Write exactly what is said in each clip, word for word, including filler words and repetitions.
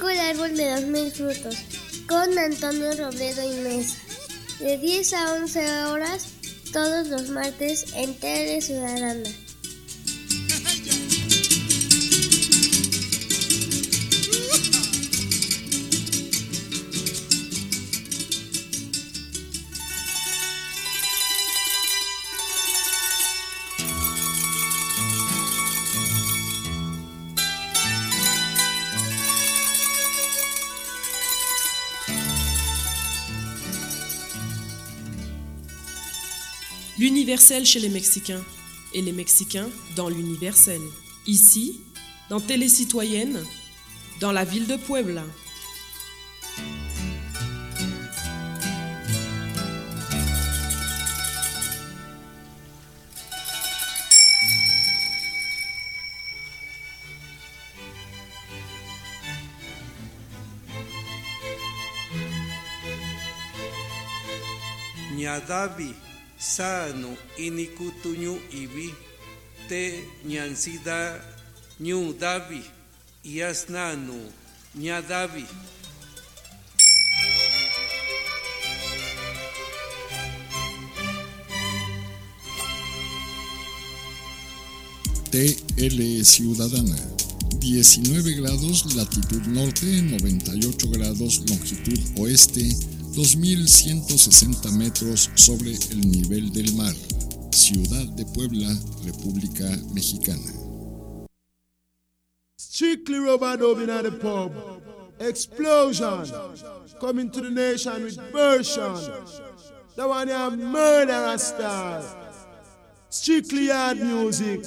Explico el árbol de los mil frutos con Antonio Robledo y Mesa, de diez a once horas todos los martes en Tele Ciudadana. L'universel chez les Mexicains et les Mexicains dans l'universel. Ici, dans Télé Citoyenne, dans la ville de Puebla. Ñadavi sano inikutuñu ibi te ñansida ñu davi yasnanu ñadavi. T L Ciudadana, diecinueve grados latitud norte, noventa y ocho grados longitud oeste, dos mil ciento sesenta metros sobre el nivel del mar. Ciudad de Puebla, República Mexicana. Strictly rubber dubbing at the pub. Explosion. Coming to the nation with version. The one you have murderer style. Strictly hard music.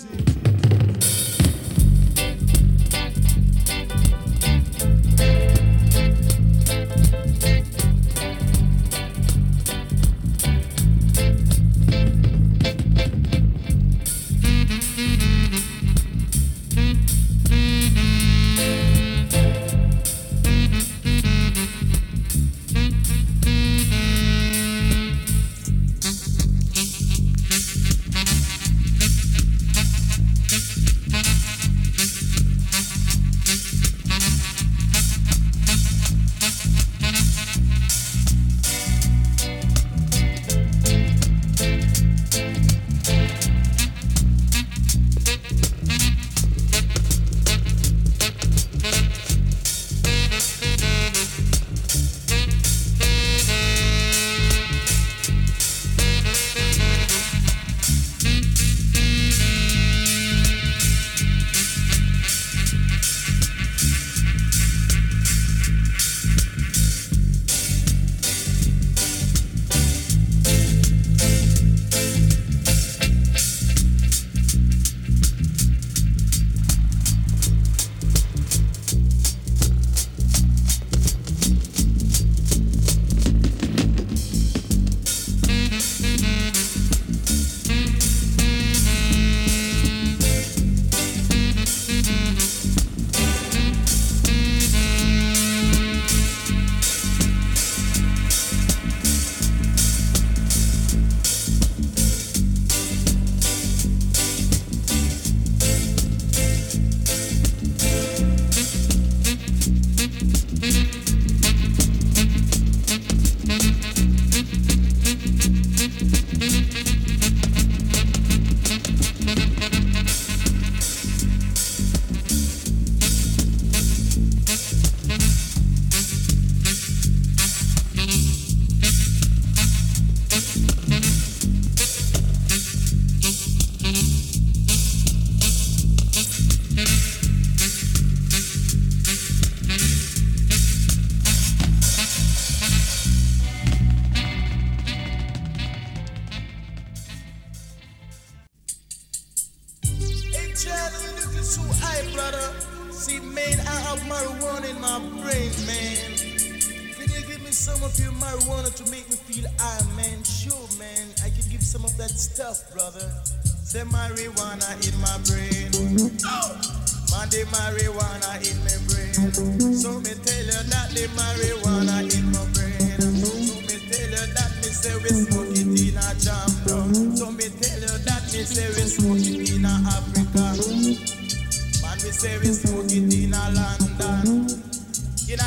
Say marijuana in my brain. Oh! Man, the marijuana in my brain. So me tell you that the marijuana in my brain. So me tell you that me say we smoke it in a jam down. So me tell you that me say we smoke it in a Africa. Man, we say we smoke it in a London. In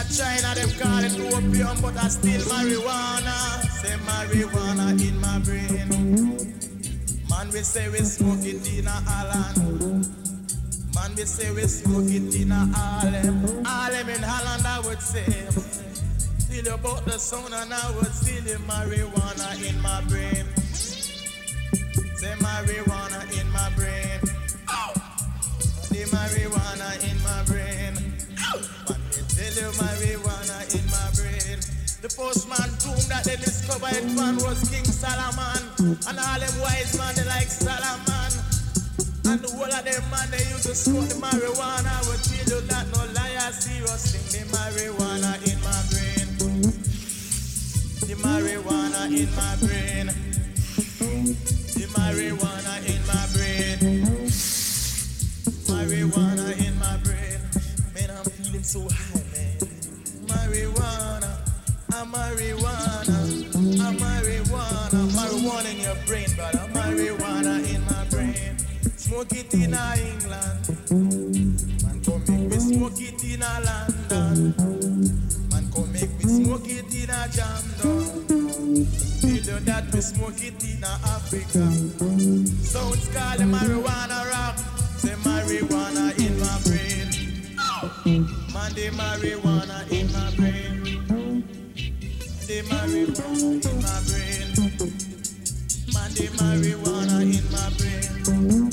marijuana, them call it opium, but I still marijuana. Say marijuana in my brain. Man, we say we smoke it in a Holland. Man, we say we smoke it in a Harlem. Harlem in Holland, I would say. Still about the sound and I would still the marijuana in my brain. Say marijuana in my brain. Ow! The marijuana in my brain. Ow! Let me tell you marijuana in my brain. The first man tomb that they discovered it man was King Solomon. And all them wise man they like Solomon. And the whole of them man they used to smoke the marijuana. I would tell you that no liar serious thing. The marijuana in my brain. The marijuana in my brain. The marijuana in my brain. Marijuana in my brain. Man, I'm feeling so high, man. Marijuana, a marijuana, a marijuana. Marijuana in your brain, brother. Marijuana in my brain. Smoke it in a England. Man, come make me smoke it in a London. Man, come make me smoke it in a Jamaica. Feel that we smoke it in Africa. Sounds call the marijuana rock. Say marijuana in my brain. Man, the marijuana in my brain. The marijuana in my brain. Man, the marijuana in my brain.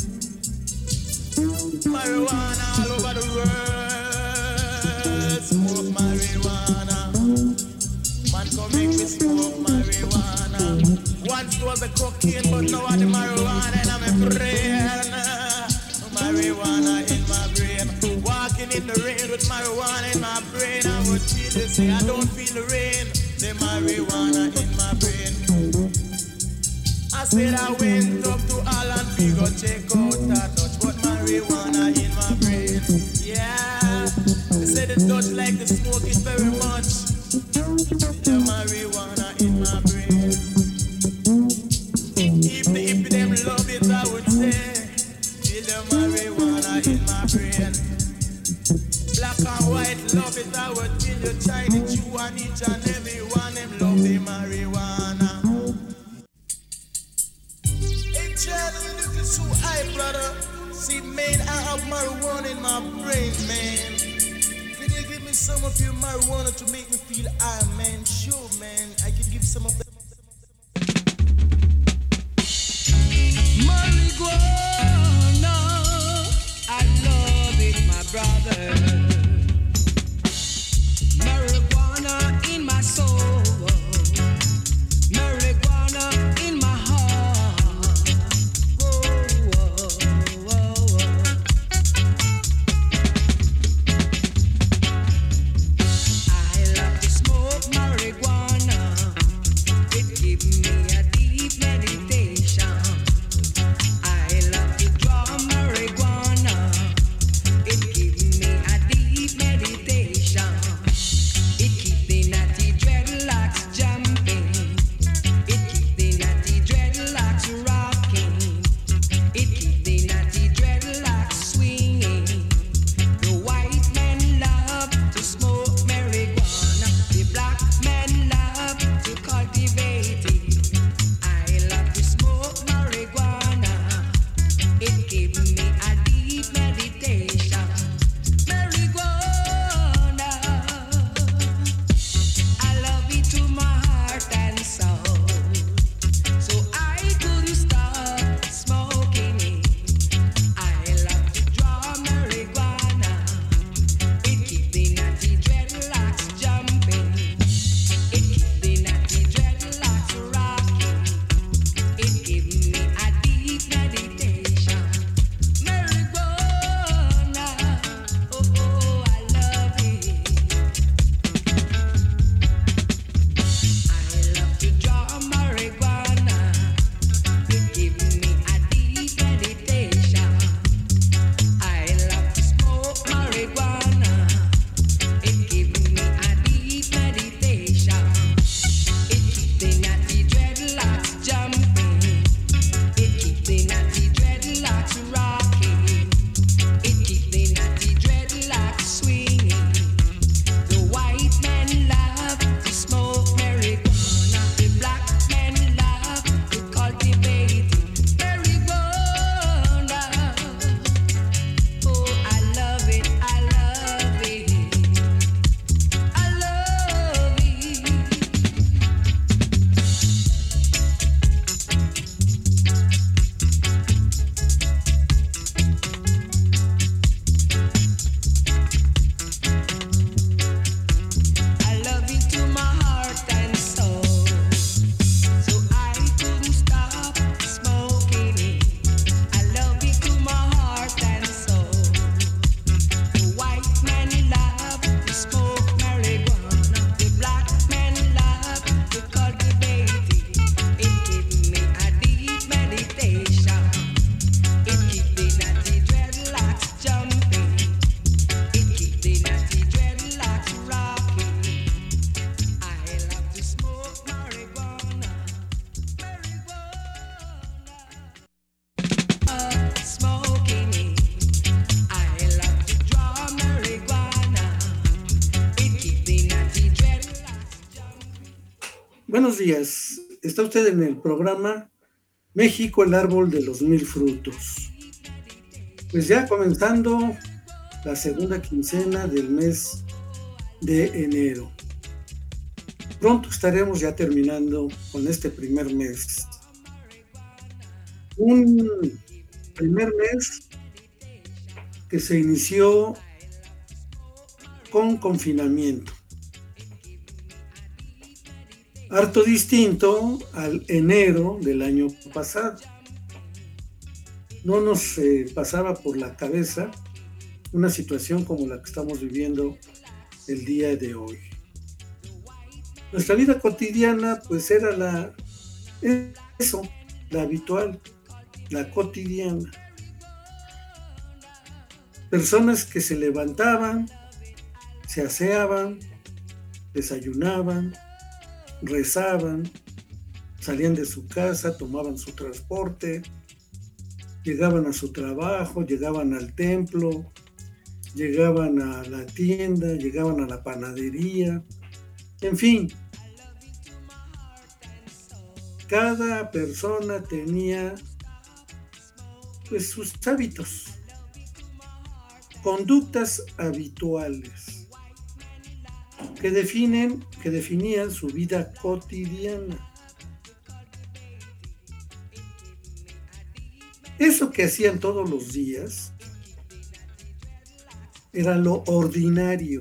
Marijuana all over the world. Smoke marijuana. Man, come make me smoke marijuana. Once was the cocaine, but now I'm the marijuana in my brain. Marijuana in my brain. Walking in the rain with marijuana in my brain. I would feel it, say I don't feel the rain. The marijuana in my brain. I said I went up to Holland, we go check out that Dutch, but marijuana in my brain. Yeah, they say the Dutch like to smoke it very much. The marijuana in my brain. If the if them love it, I would say, feel the marijuana in my brain. Black and white love it, I would feel you Chinese, Jew and each and every one them love the marijuana. Hey, Charlie, you looking so high, brother. See, man, I have marijuana in my brain, man. Can you give me some of your marijuana to make me feel high, man? Sure, man, I can give some of that. Marijuana, I love it, my brother. Marijuana in my soul, marijuana in my heart. Whoa, whoa, whoa, whoa. I love to smoke marijuana. Buenos días. Está usted en el programa México, el árbol de los mil frutos. Pues ya comenzando la segunda quincena del mes de enero. Pronto estaremos ya terminando con este primer mes. Un primer mes que se inició con confinamiento. Harto distinto al enero del año pasado. No nos eh, pasaba por la cabeza una situación como la que estamos viviendo el día de hoy. Nuestra vida cotidiana pues era la eso, la habitual, la cotidiana. Personas que se levantaban, se aseaban, desayunaban, rezaban, salían de su casa, tomaban su transporte, llegaban a su trabajo, llegaban al templo, llegaban a la tienda, llegaban a la panadería, en fin. Cada persona tenía pues sus hábitos, conductas habituales que definen, que definían su vida cotidiana. Eso que hacían todos los días era lo ordinario.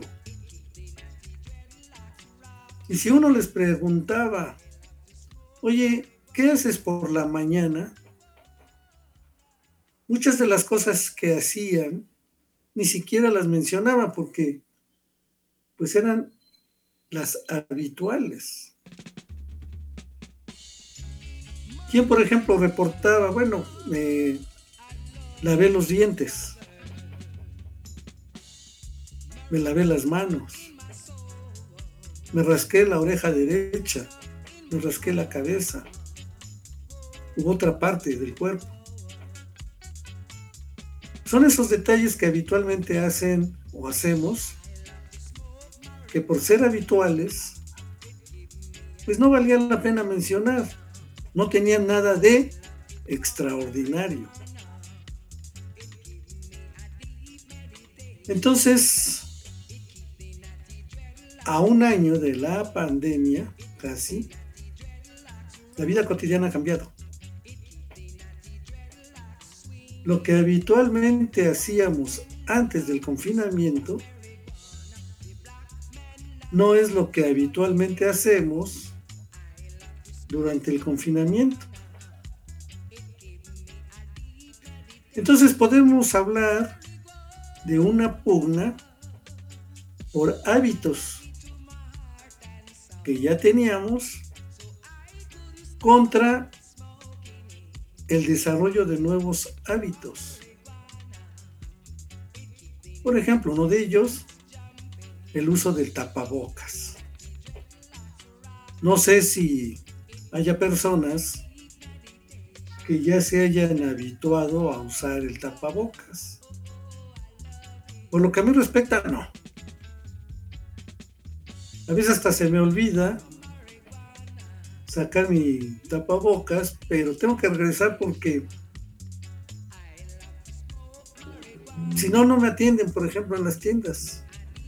Y si uno les preguntaba, oye, ¿qué haces por la mañana? Muchas de las cosas que hacían ni siquiera las mencionaban porque pues eran las habituales. ¿Quién, por ejemplo, reportaba? Bueno, me lavé los dientes, me lavé las manos, me rasqué la oreja derecha, me rasqué la cabeza u otra parte del cuerpo. Son esos detalles que habitualmente hacen o hacemos que por ser habituales pues no valía la pena mencionar, no tenían nada de extraordinario. Entonces, a un año de la pandemia, casi, la vida cotidiana ha cambiado. Lo que habitualmente hacíamos antes del confinamiento no es lo que habitualmente hacemos durante el confinamiento. Entonces podemos hablar de una pugna por hábitos que ya teníamos contra el desarrollo de nuevos hábitos. Por ejemplo, uno de ellos, el uso del tapabocas. No sé si haya personas que ya se hayan habituado a usar el tapabocas. Por lo que a mí respecta, no. A veces hasta se me olvida sacar mi tapabocas, pero tengo que regresar porque si no, no me atienden, por ejemplo, en las tiendas.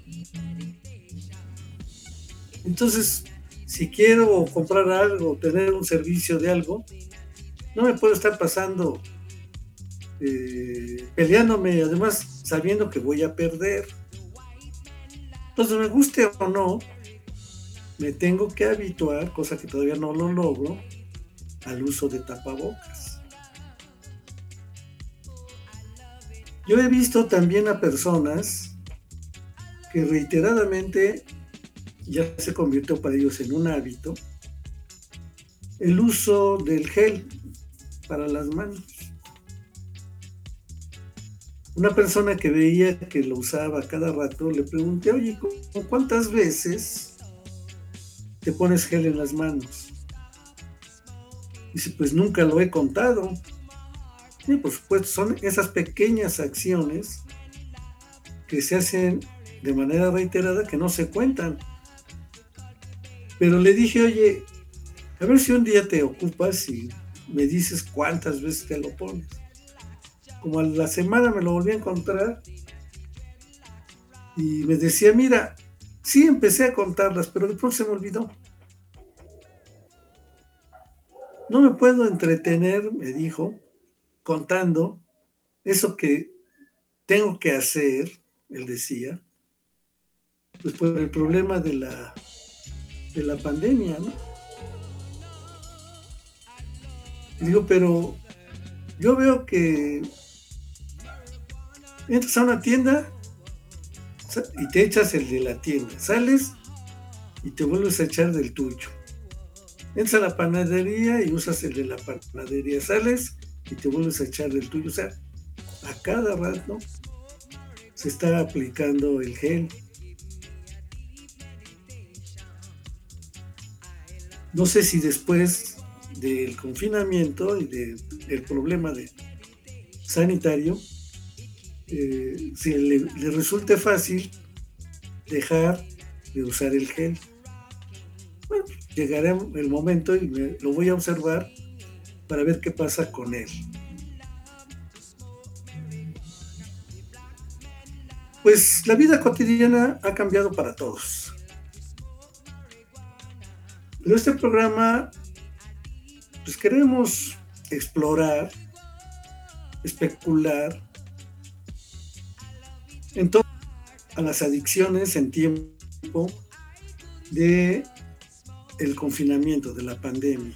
Entonces, si quiero comprar algo, tener un servicio de algo, no me puedo estar pasando eh, peleándome, además sabiendo que voy a perder. Entonces, me guste o no, me tengo que habituar, cosa que todavía no lo logro, al uso de tapabocas. Yo he visto también a personas que reiteradamente ya se convirtió para ellos en un hábito el uso del gel para las manos. Una persona que veía que lo usaba cada rato, le pregunté, oye, ¿cuántas veces te pones gel en las manos? Dice, pues nunca lo he contado. Y por supuesto, son esas pequeñas acciones que se hacen de manera reiterada que no se cuentan. Pero le dije, oye, A ver si un día te ocupas y me dices cuántas veces te lo pones. Como a la semana me lo volví a encontrar y me decía, mira, sí empecé a contarlas, pero después se me olvidó. No me puedo entretener, me dijo, contando eso que tengo que hacer, él decía, pues por el problema de la, de la pandemia, ¿no? Y digo, pero yo veo que entras a una tienda y te echas el de la tienda, sales y te vuelves a echar del tuyo. Entras a la panadería y usas el de la panadería, sales y te vuelves a echar del tuyo. O sea, a cada rato se está aplicando el gel. No sé si después del confinamiento y de, del problema de sanitario, eh, si le, le resulte fácil dejar de usar el gel. Bueno, llegará el momento y me, lo voy a observar para ver qué pasa con él. Pues la vida cotidiana ha cambiado para todos. Pero este programa, pues queremos explorar, especular en torno a las adicciones en tiempo de el confinamiento, de la pandemia.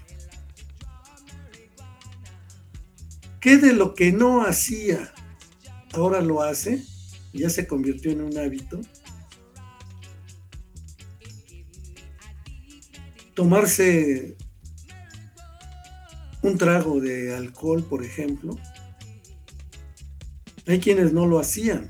¿Qué de lo que no hacía ahora lo hace? Ya se convirtió en un hábito. Tomarse un trago de alcohol, por ejemplo. Hay quienes no lo hacían.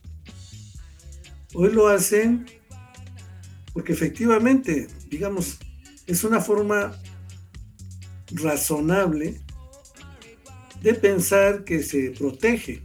Hoy lo hacen porque efectivamente, digamos, es una forma razonable de pensar que se protege.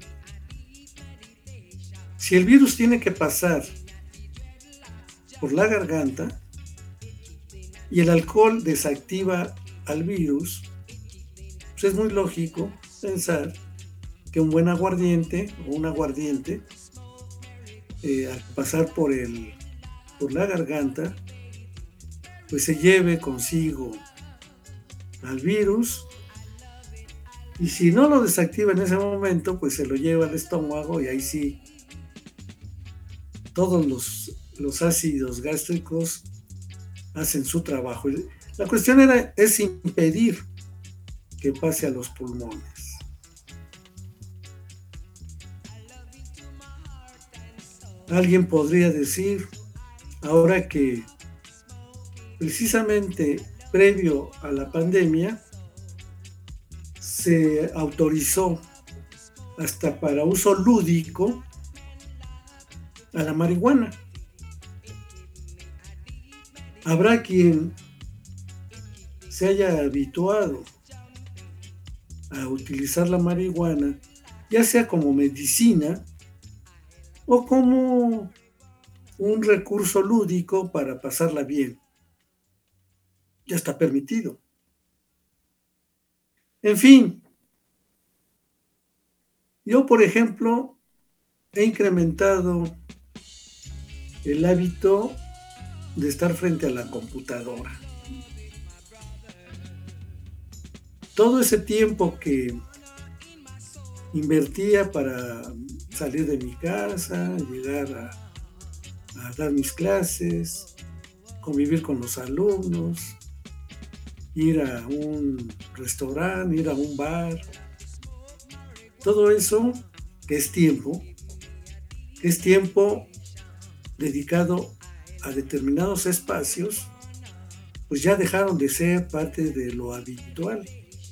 Si el virus tiene que pasar por la garganta y el alcohol desactiva al virus, pues es muy lógico pensar que un buen aguardiente o un aguardiente eh, al pasar por, el, por la garganta, pues se lleve consigo al virus, y si no lo desactiva en ese momento, pues se lo lleva al estómago y ahí sí todos los, los ácidos gástricos hacen su trabajo. La cuestión era, es impedir que pase a los pulmones. Alguien podría decir, ahora que precisamente previo a la pandemia se autorizó hasta para uso lúdico a la marihuana. Habrá quien se haya habituado a utilizar la marihuana, ya sea como medicina o como un recurso lúdico para pasarla bien. Ya está permitido. En fin, yo, por ejemplo, he incrementado el hábito de estar frente a la computadora. Todo ese tiempo que invertía para salir de mi casa, llegar a, a dar mis clases, convivir con los alumnos, ir a un restaurante, ir a un bar, todo eso que es tiempo, que es tiempo dedicado a determinados espacios, pues ya dejaron de ser parte de lo habitual.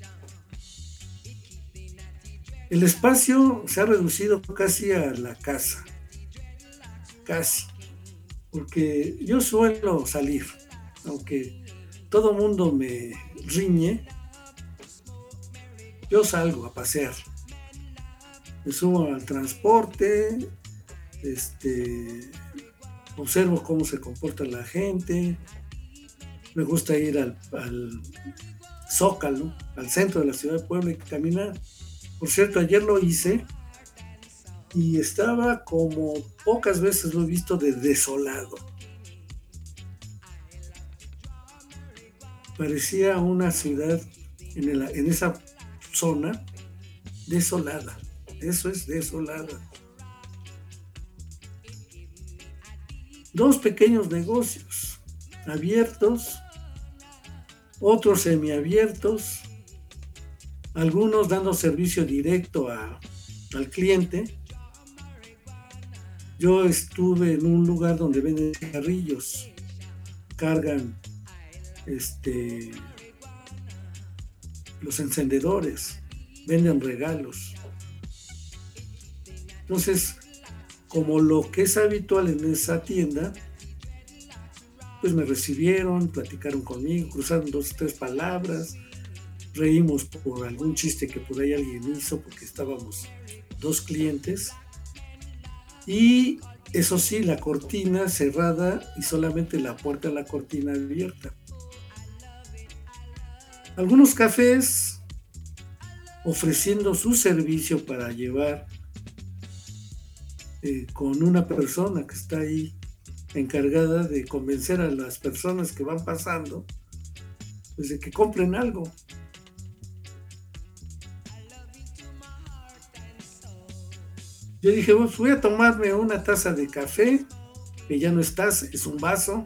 El espacio se ha reducido casi a la casa, casi, porque yo suelo salir, aunque todo mundo me riñe, yo salgo a pasear, me subo al transporte, este, observo cómo se comporta la gente, me gusta ir al, al Zócalo, al centro de la ciudad de Puebla y caminar. Por cierto, ayer lo hice y estaba como pocas veces lo he visto de desolado. Parecía una ciudad en, el, en esa zona desolada. Eso es desolada. Dos pequeños negocios abiertos, otros semiabiertos, algunos dando servicio directo a, al cliente. Yo estuve en un lugar donde venden cigarrillos, cargan este, los encendedores, venden regalos. Entonces, como lo que es habitual en esa tienda, pues me recibieron, platicaron conmigo, cruzaron dos o tres palabras, reímos por algún chiste que por ahí alguien hizo, porque estábamos dos clientes. Y eso sí, la cortina cerrada y solamente la puerta de la cortina abierta. Algunos cafés ofreciendo su servicio para llevar eh, con una persona que está ahí encargada de convencer a las personas que van pasando, pues de que compren algo. Yo dije, pues voy a tomarme una taza de café, que ya no es taza, es un vaso,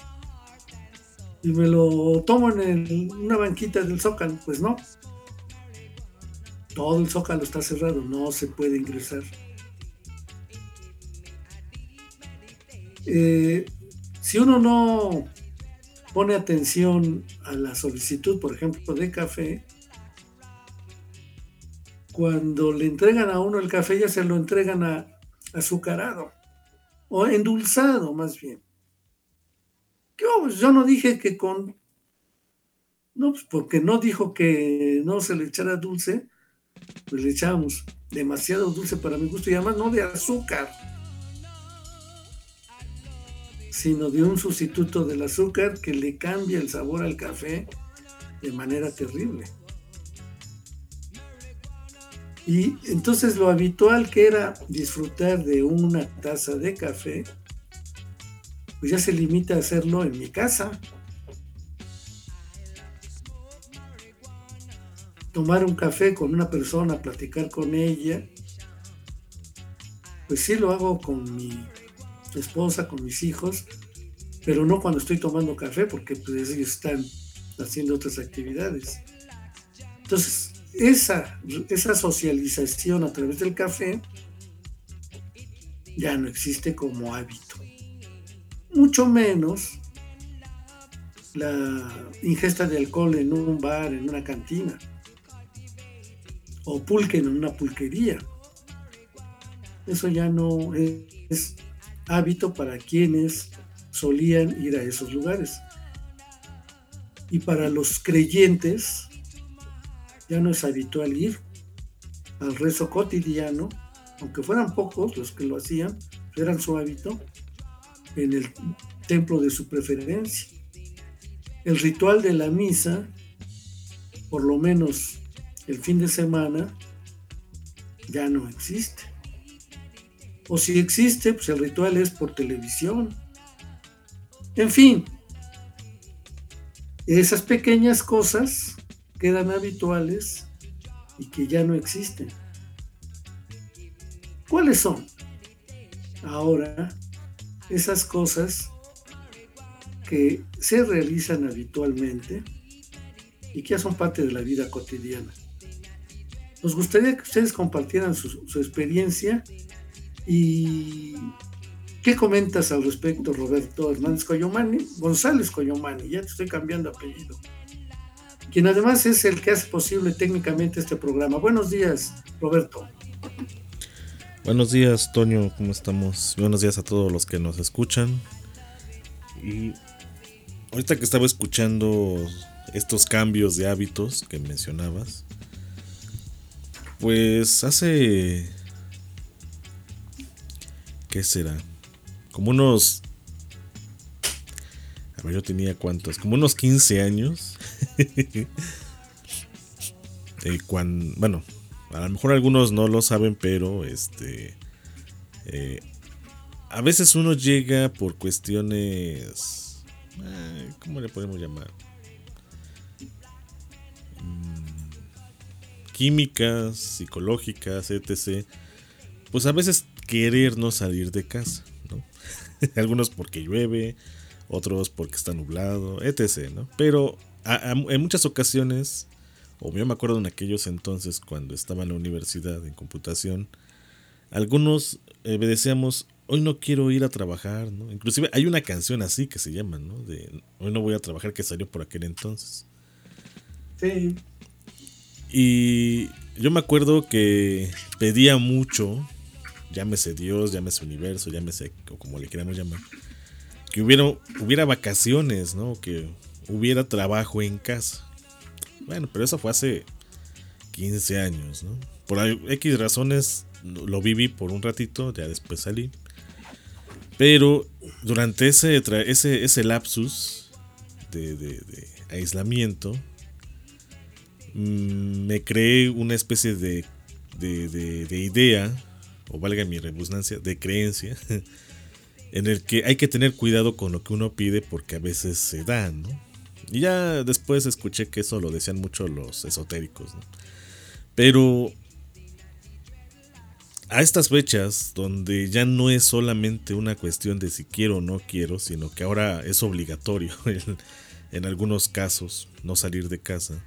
y me lo tomo en el, una banquita del Zócalo. Pues no, todo el Zócalo está cerrado, no se puede ingresar. Eh, si uno no pone atención a la solicitud, por ejemplo, de café, cuando le entregan a uno el café ya se lo entregan a, azucarado o endulzado más bien. Yo, yo no dije que con... No, pues porque no dijo que no se le echara dulce, pues le echábamos demasiado dulce para mi gusto, y además no de azúcar, sino de un sustituto del azúcar que le cambia el sabor al café de manera terrible. Y entonces lo habitual que era disfrutar de una taza de café, pues ya se limita a hacerlo en mi casa. Tomar un café con una persona, platicar con ella, pues sí lo hago con mi esposa, con mis hijos, pero no cuando estoy tomando café, porque pues ellos están haciendo otras actividades. Entonces, esa, esa socialización a través del café ya no existe como hábito. Mucho menos la ingesta de alcohol en un bar, en una cantina, o pulque en una pulquería. Eso ya no es hábito para quienes solían ir a esos lugares. Y para los creyentes ya no es habitual ir al rezo cotidiano, aunque fueran pocos los que lo hacían, eran su hábito, en el templo de su preferencia. El ritual de la misa, por lo menos el fin de semana, ya no existe. O si existe, pues el ritual es por televisión. En fin, esas pequeñas cosas quedan habituales y que ya no existen. ¿Cuáles son? Ahora, esas cosas que se realizan habitualmente y que ya son parte de la vida cotidiana. Nos gustaría que ustedes compartieran su, su experiencia. ¿Y qué comentas al respecto, Roberto Hernández Coyomani? González Coyomani, ya te estoy cambiando apellido. Quien además es el que hace posible técnicamente este programa. Buenos días, Roberto. Buenos días, Toño, ¿cómo estamos? Buenos días a todos los que nos escuchan. Y ahorita que estaba escuchando estos cambios de hábitos que mencionabas, pues hace... ¿qué será? Como unos... A pues yo tenía cuántos, como unos quince años. eh, cuando, bueno, a lo mejor algunos no lo saben, pero este eh, a veces uno llega por cuestiones, eh, ¿cómo le podemos llamar? Mm, químicas, psicológicas, etcétera. Pues a veces querer no salir de casa, ¿no? Algunos porque llueve, otros porque está nublado, etcétera, ¿no? Pero a, a, en muchas ocasiones, o yo me acuerdo en aquellos entonces cuando estaba en la universidad en computación, algunos eh, decíamos, hoy no quiero ir a trabajar, ¿no? Inclusive hay una canción así que se llama, ¿no? De hoy no voy a trabajar, que salió por aquel entonces. Sí. Y yo me acuerdo que pedía mucho, llámese Dios, llámese universo, llámese o como le queramos llamar, que hubiera, hubiera vacaciones, ¿no? Que hubiera trabajo en casa. Bueno, pero eso fue hace quince años, ¿no? Por X razones lo viví por un ratito, ya después salí. Pero durante ese, ese, ese lapsus de, de, de aislamiento, mmm, me creé una especie de, de, de, de idea, o valga mi redundancia, de creencia, en el que hay que tener cuidado con lo que uno pide porque a veces se da, ¿no? Y ya después escuché que eso lo decían mucho los esotéricos, ¿no? Pero a estas fechas, donde ya no es solamente una cuestión de si quiero o no quiero, sino que ahora es obligatorio en, en algunos casos no salir de casa.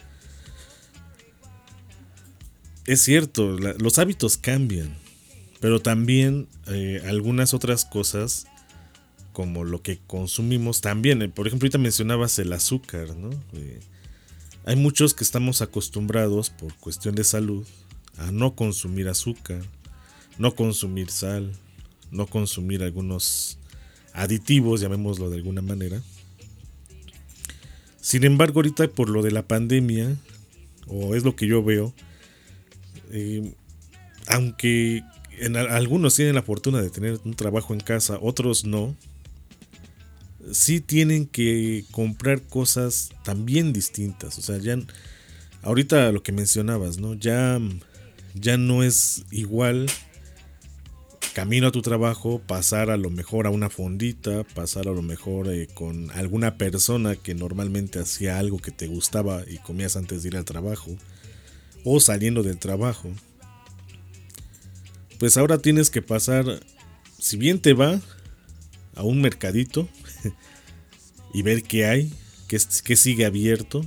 Es cierto, la, los hábitos cambian, pero también eh, algunas otras cosas, como lo que consumimos también. Por ejemplo, ahorita mencionabas el azúcar, ¿no? Eh, hay muchos que estamos acostumbrados por cuestión de salud a no consumir azúcar, no consumir sal, no consumir algunos aditivos, llamémoslo de alguna manera. Sin embargo, ahorita por lo de la pandemia, o es lo que yo veo, eh, aunque en a, algunos tienen la fortuna de tener un trabajo en casa, otros no, sí tienen que comprar cosas también distintas. O sea, ya ahorita lo que mencionabas, ¿no? Ya, ya no es igual camino a tu trabajo, pasar a lo mejor a una fondita, pasar a lo mejor eh, con alguna persona que normalmente hacía algo que te gustaba y comías antes de ir al trabajo, o saliendo del trabajo. Pues ahora tienes que pasar, si bien te va, a un mercadito y ver qué hay, qué, qué sigue abierto,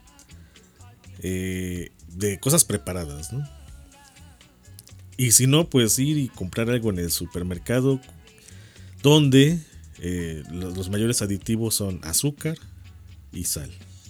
eh, de cosas preparadas, ¿no? Y si no, pues ir y comprar algo en el supermercado, donde eh, los, los mayores aditivos son azúcar y sal.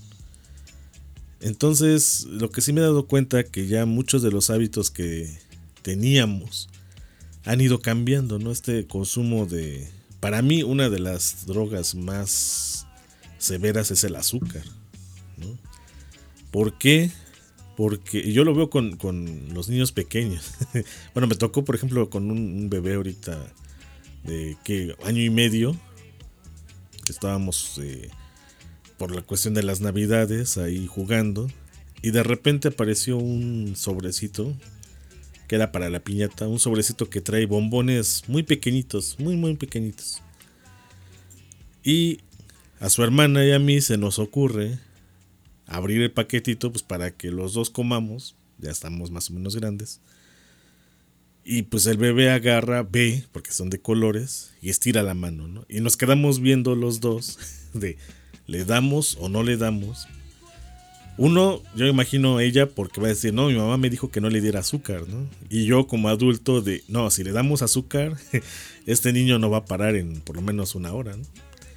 Entonces, lo que sí me he dado cuenta que ya muchos de los hábitos que teníamos han ido cambiando, ¿no? Este consumo de, para mí, una de las drogas más severas es el azúcar, ¿no? ¿Por qué? Porque yo lo veo con, con los niños pequeños. Bueno, me tocó, por ejemplo, con un, un bebé ahorita de ¿qué? Año y medio, que estábamos eh, por la cuestión de las navidades ahí jugando, y de repente apareció un sobrecito que era para la piñata, un sobrecito que trae bombones muy pequeñitos, muy muy pequeñitos. Y a su hermana y a mí se nos ocurre abrir el paquetito, pues para que los dos comamos, ya estamos más o menos grandes. Y pues el bebé agarra, ve, porque son de colores, y estira la mano, ¿no? Y nos quedamos viendo los dos de, ¿le damos o no le damos? Uno, yo imagino a ella porque va a decir, no, mi mamá me dijo que no le diera azúcar, ¿no? Y yo como adulto de, no, si le damos azúcar, este niño no va a parar en por lo menos una hora, ¿no?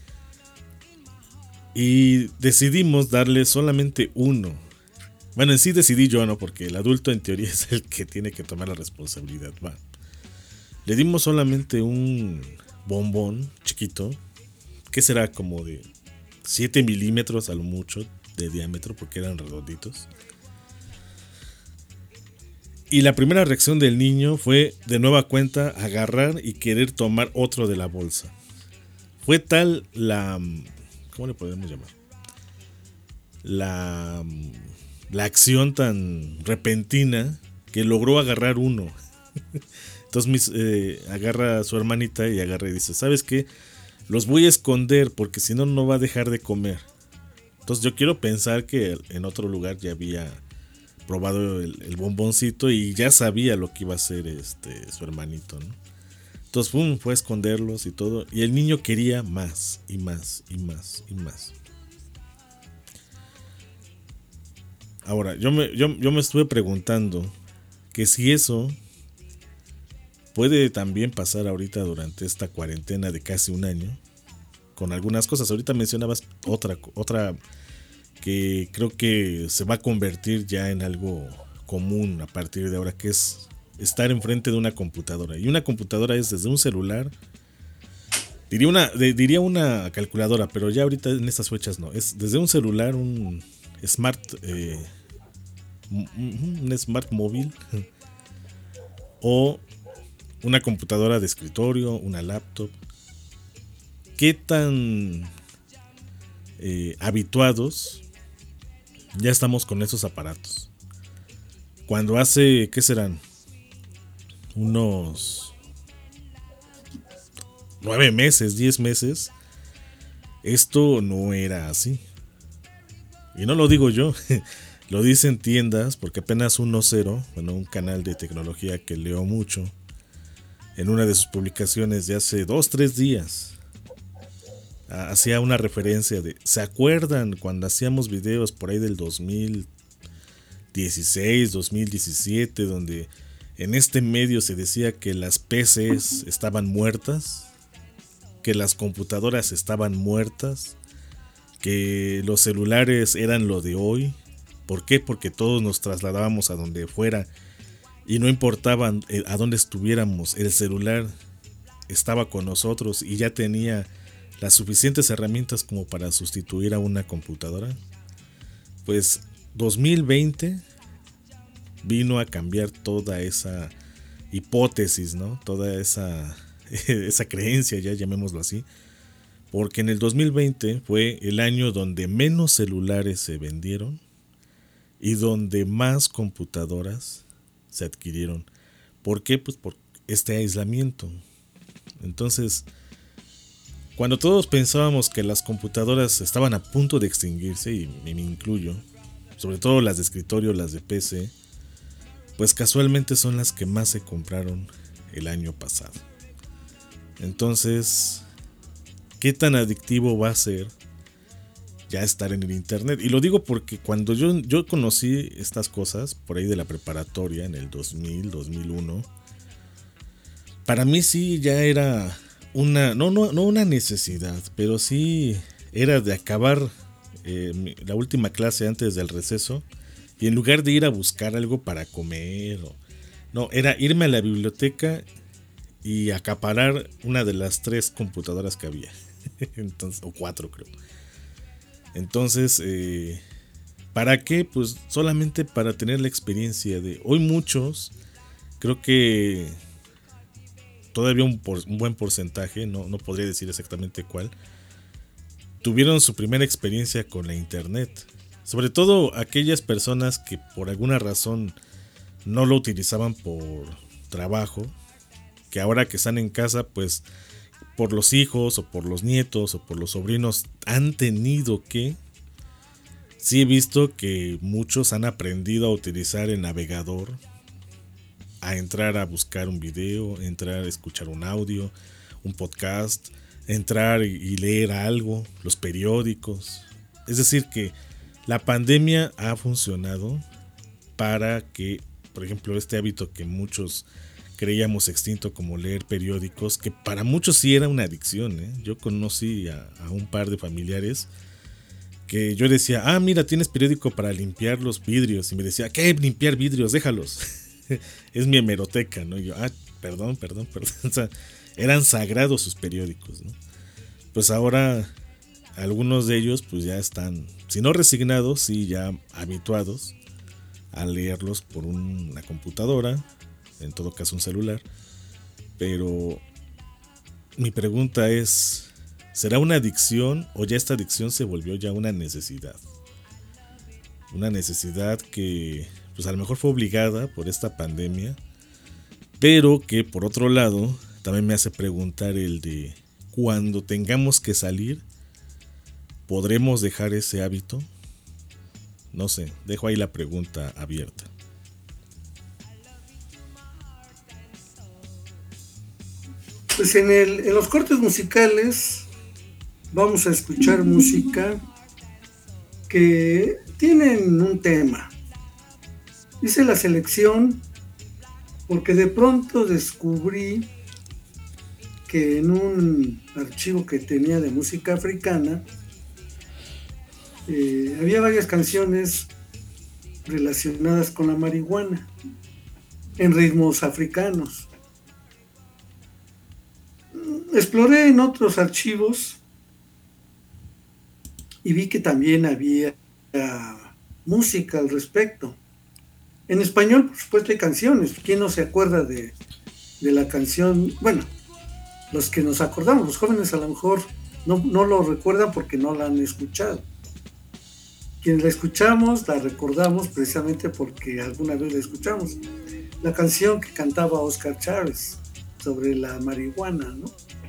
Y decidimos darle solamente uno. Bueno, en sí decidí yo, ¿no? Porque el adulto en teoría es el que tiene que tomar la responsabilidad, va. Le dimos solamente un bombón chiquito, que será como de siete milímetros a lo mucho de diámetro, porque eran redonditos. Y la primera reacción del niño fue de nueva cuenta agarrar y querer tomar otro de la bolsa. Fue tal la, ¿cómo le podemos llamar? La, la acción tan repentina que logró agarrar uno. Entonces mis, eh, agarra a su hermanita y agarra y dice, ¿sabes qué? Los voy a esconder porque si no, no va a dejar de comer. Entonces yo quiero pensar que en otro lugar ya había probado el, el bomboncito y ya sabía lo que iba a hacer este, su hermanito, ¿no? Entonces pum, fue a esconderlos y todo. Y el niño quería más y más y más y más. Ahora, yo me, yo, yo me estuve preguntando que si eso puede también pasar ahorita durante esta cuarentena de casi un año. Con algunas cosas. Ahorita mencionabas otra, otra que creo que se va a convertir ya en algo común a partir de ahora, que es estar enfrente de una computadora. Y una computadora es desde un celular, diría una, de, diría una calculadora, pero ya ahorita en estas fechas no. Es desde un celular, un smart, eh, un smart móvil, o una computadora de escritorio, una laptop. ¿Qué tan eh, habituados ya estamos con esos aparatos? Cuando hace, ¿qué serán? Unos nueve meses, diez meses, esto no era así. Y no lo digo yo, lo dicen tiendas, porque apenas uno cero, bueno, un canal de tecnología que leo mucho, en una de sus publicaciones de hace dos, tres días, hacía una referencia de, ¿se acuerdan cuando hacíamos videos por ahí del dos mil dieciséis, dos mil diecisiete, donde en este medio se decía que las P Cs estaban muertas, que las computadoras estaban muertas, que los celulares eran lo de hoy? ¿Por qué? Porque todos nos trasladábamos a donde fuera y no importaba a dónde estuviéramos, el celular estaba con nosotros y ya tenía las suficientes herramientas como para sustituir a una computadora. Pues dos mil veinte vino a cambiar toda esa hipótesis, ¿no? Toda esa, esa creencia, ya llamémoslo así. Porque en el dos mil veinte fue el año donde menos celulares se vendieron y donde más computadoras se adquirieron. ¿Por qué? Pues por este aislamiento. Entonces, cuando todos pensábamos que las computadoras estaban a punto de extinguirse, y me incluyo, sobre todo las de escritorio, las de P C, pues casualmente son las que más se compraron el año pasado. Entonces, ¿qué tan adictivo va a ser ya estar en el internet? Y lo digo porque cuando yo, yo conocí estas cosas, por ahí de la preparatoria, en el dos mil, dos mil uno, para mí sí ya era una, no, no, no una necesidad, pero sí era de acabar eh, la última clase antes del receso y en lugar de ir a buscar algo para comer, o, no, era irme a la biblioteca y acaparar una de las tres computadoras que había. Entonces, o cuatro creo. Entonces, eh, ¿para qué? Pues solamente para tener la experiencia de hoy muchos, creo que todavía un, por, un buen porcentaje, no, no podría decir exactamente cuál, tuvieron su primera experiencia con la internet. Sobre todo aquellas personas que por alguna razón no lo utilizaban por trabajo, que ahora que están en casa, pues por los hijos o por los nietos o por los sobrinos han tenido que... Sí he visto que muchos han aprendido a utilizar el navegador, a entrar a buscar un video, entrar a escuchar un audio, un podcast, entrar y leer algo, los periódicos. Es decir que la pandemia ha funcionado para que, por ejemplo, este hábito que muchos creíamos extinto como leer periódicos, que para muchos sí era una adicción, ¿eh? Yo conocí a, a un par de familiares que yo decía, ah, mira, tienes periódico para limpiar los vidrios. Y me decía, ¿qué? Limpiar vidrios, déjalos. Es mi hemeroteca, ¿no? Y yo, ah, perdón, perdón, perdón. O sea, eran sagrados sus periódicos, ¿no? Pues ahora algunos de ellos pues ya están, si no resignados, sí ya habituados a leerlos por una computadora, en todo caso un celular. Pero mi pregunta es, ¿Será una adicción o ya esta adicción se volvió ya una necesidad? Una necesidad que pues a lo mejor fue obligada por esta pandemia, pero que por otro lado también me hace preguntar el de cuando tengamos que salir, ¿podremos dejar ese hábito? No sé, dejo ahí la pregunta abierta. Pues en, el, en los cortes musicales vamos a escuchar música que tienen un tema. Hice la selección porque de pronto descubrí que en un archivo que tenía de música africana eh, había varias canciones relacionadas con la marihuana en ritmos africanos. Exploré en otros archivos y vi que también había música al respecto. En español, por supuesto, hay canciones. ¿Quién no se acuerda de, de la canción? Bueno, los que nos acordamos, los jóvenes a lo mejor no, no lo recuerdan porque no la han escuchado. Quienes la escuchamos, la recordamos precisamente porque alguna vez la escuchamos. La canción que cantaba Oscar Chávez sobre la marihuana, ¿no?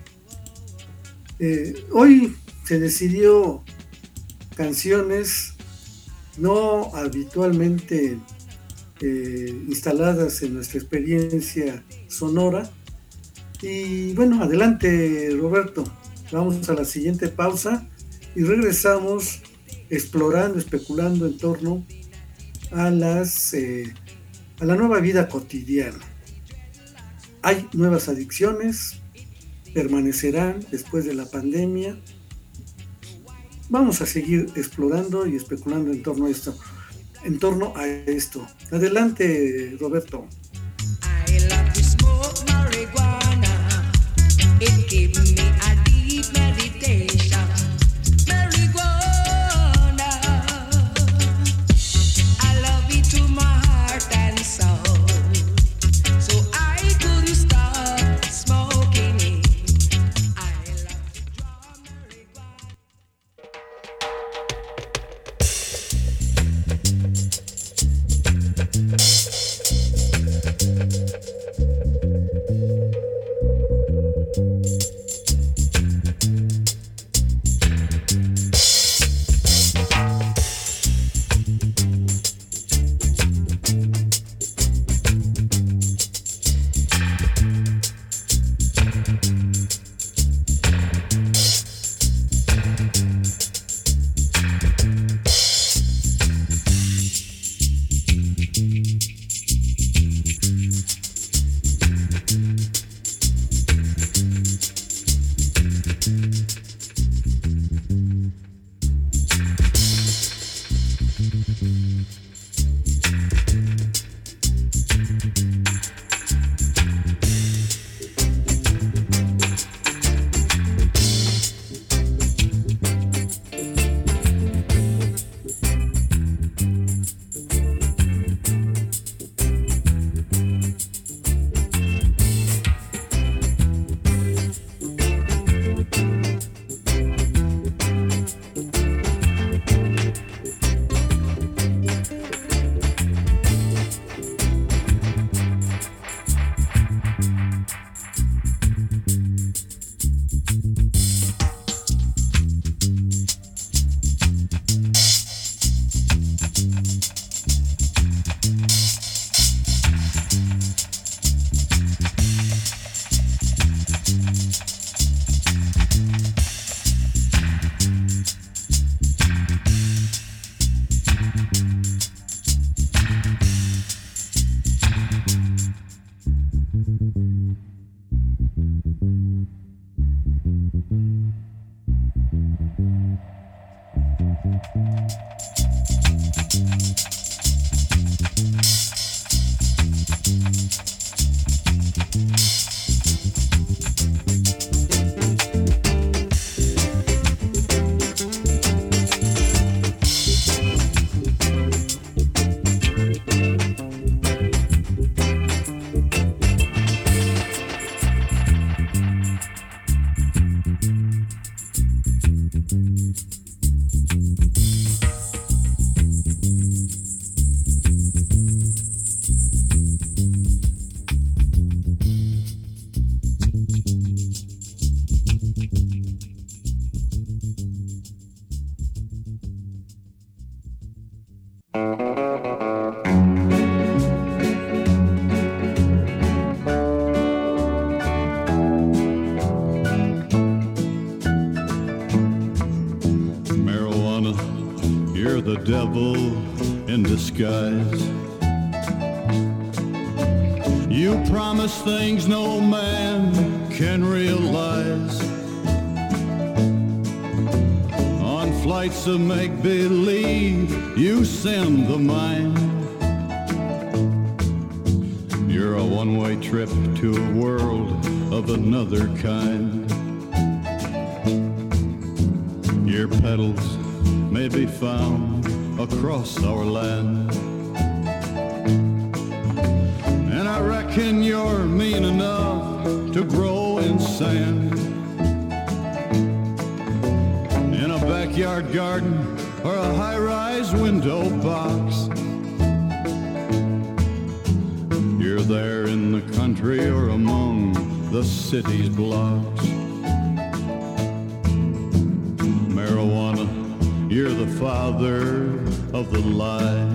Eh, hoy se decidió canciones no habitualmente eh, instaladas en nuestra experiencia sonora. Y bueno, adelante Roberto, vamos a la siguiente pausa y regresamos explorando, especulando en torno a las eh, a la nueva vida cotidiana. Hay nuevas adicciones, permanecerán después de la pandemia. Vamos a seguir explorando y especulando en torno a esto. En torno a esto. Adelante, Roberto. I love to smoke marijuana. It gives me a deep meditation. Marijuana. I love it to my heart and soul. So I couldn't stop smoking it. I love to draw marijuana. skies. You promise things no man can realize. On flights of make-believe, you send the mind. You're a one-way trip to a world of another kind. Your petals may be found across our land. And I reckon you're mean enough to grow in sand, in a backyard garden or a high-rise window box. You're there in the country or among the city's blocks. Marijuana, you're the father of the lie.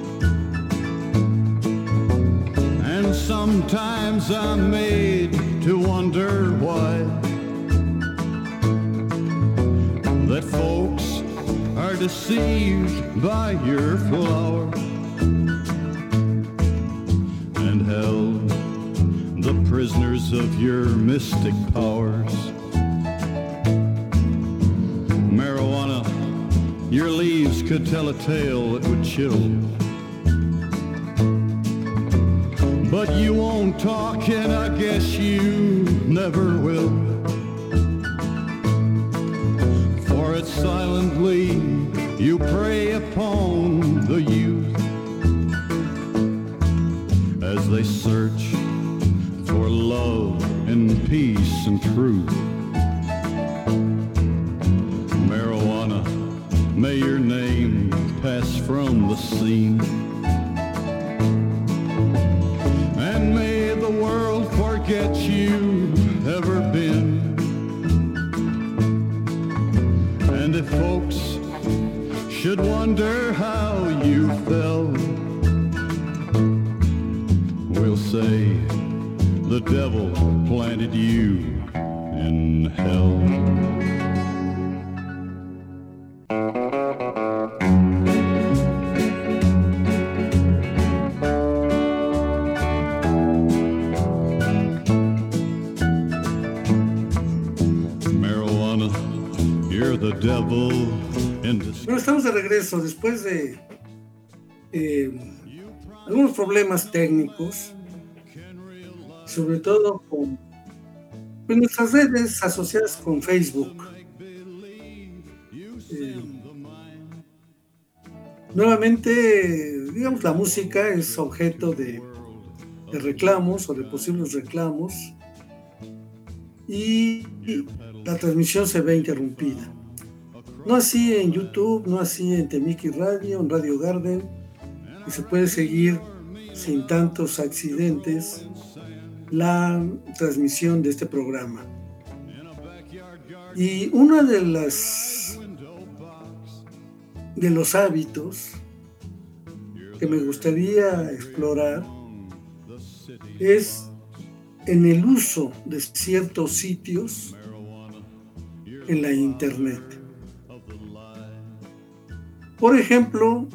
And sometimes I'm made to wonder why that folks are deceived by your flower and held the prisoners of your mystic powers. Marijuana, your leaves could tell a tale that would chill, but you won't talk, and I guess you never will. For it's silently you prey upon the youth as they search for love and peace and truth. Marijuana, may your name pass from the scene, and may the world forget you've ever been. And if folks should wonder how you fell, we'll say the devil planted you in hell. Bueno, estamos de regreso después de eh, algunos problemas técnicos, sobre todo con pues, nuestras redes asociadas con Facebook. Eh, nuevamente, digamos, la música es objeto de, de reclamos o de posibles reclamos y, y la transmisión se ve interrumpida. No así en YouTube, no así en Temiki Radio, en Radio Garden, y se puede seguir sin tantos accidentes la transmisión de este programa. Y uno de las de los hábitos que me gustaría explorar es en el uso de ciertos sitios en la internet. Por ejemplo,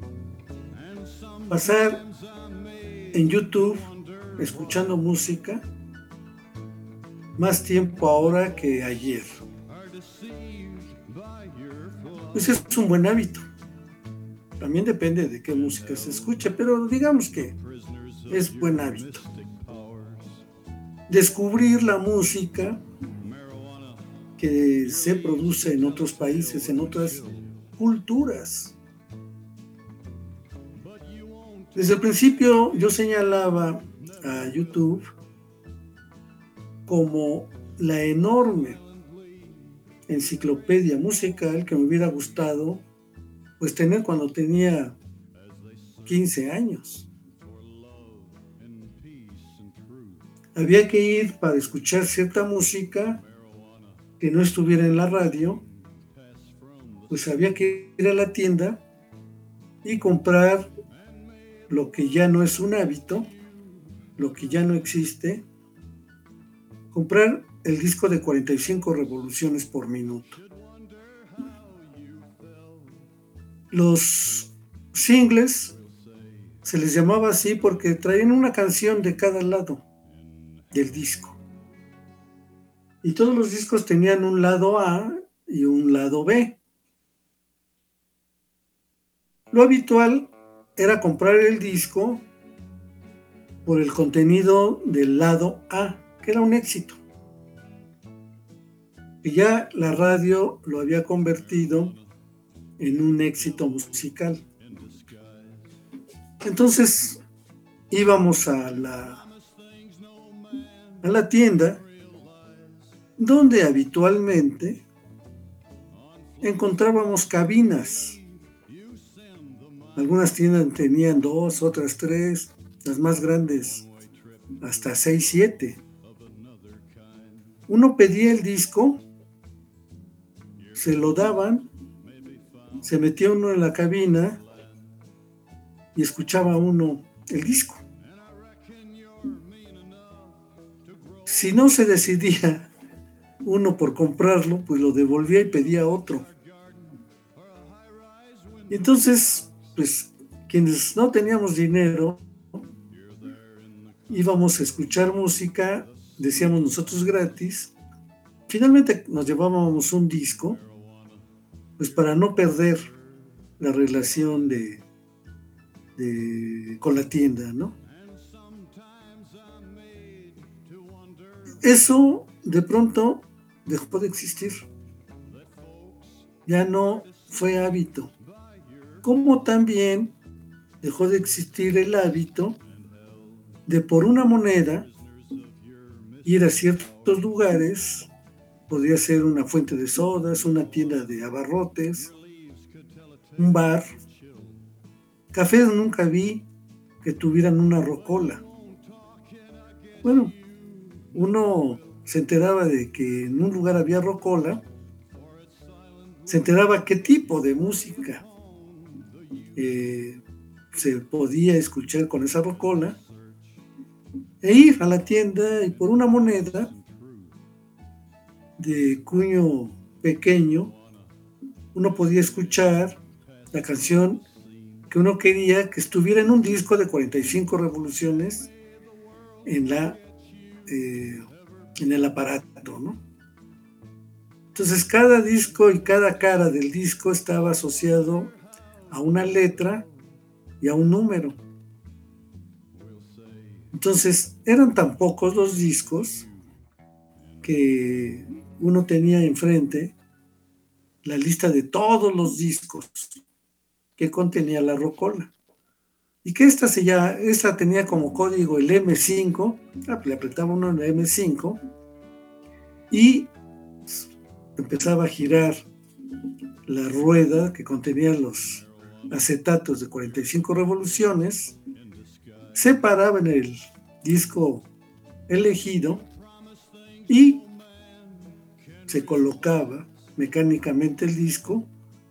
pasar en YouTube escuchando música más tiempo ahora que ayer. Pues es un buen hábito. También depende de qué música se escuche, pero digamos que es buen hábito. Descubrir la música que se produce en otros países, en otras culturas. Desde el principio yo señalaba a YouTube como la enorme enciclopedia musical que me hubiera gustado pues tener cuando tenía quince años. Había que ir para escuchar cierta música que no estuviera en la radio, pues había que ir a la tienda y comprar lo que ya no es un hábito, lo que ya no existe, comprar el disco de cuarenta y cinco revoluciones por minuto. Los singles se les llamaba así porque traían una canción de cada lado del disco. Y todos los discos tenían un lado A y un lado B. Lo habitual era comprar el disco por el contenido del lado A, que era un éxito. Y ya la radio lo había convertido en un éxito musical. Entonces íbamos a la, a la tienda donde habitualmente encontrábamos cabinas. Algunas tiendas tenían dos, otras tres, las más grandes hasta seis, siete. Uno pedía el disco, se lo daban, se metía uno en la cabina y escuchaba uno el disco. Si no se decidía uno por comprarlo, pues lo devolvía y pedía otro. Y entonces, pues, quienes no teníamos dinero, íbamos a escuchar música, decíamos nosotros gratis. Finalmente nos llevábamos un disco, pues para no perder la relación de, de con la tienda, ¿no? Eso de pronto dejó de existir. Ya no fue hábito. Como también dejó de existir el hábito de por una moneda ir a ciertos lugares. Podría ser una fuente de sodas, una tienda de abarrotes, un bar. Cafés nunca vi que tuvieran una rocola. Bueno, uno se enteraba de que en un lugar había rocola, se enteraba qué tipo de música eh, se podía escuchar con esa rocola, e ir a la tienda y por una moneda de cuño pequeño uno podía escuchar la canción que uno quería que estuviera en un disco de cuarenta y cinco revoluciones en la eh, en el aparato, ¿no? Entonces cada disco y cada cara del disco estaba asociado a una letra y a un número. Entonces eran tan pocos los discos que uno tenía enfrente la lista de todos los discos que contenía la rocola. Y que esta, se ya, esta tenía como código el eme cinco, ah, le apretaba uno en el eme cinco y empezaba a girar la rueda que contenía los acetatos de cuarenta y cinco revoluciones, se paraba en el disco elegido y se colocaba mecánicamente el disco,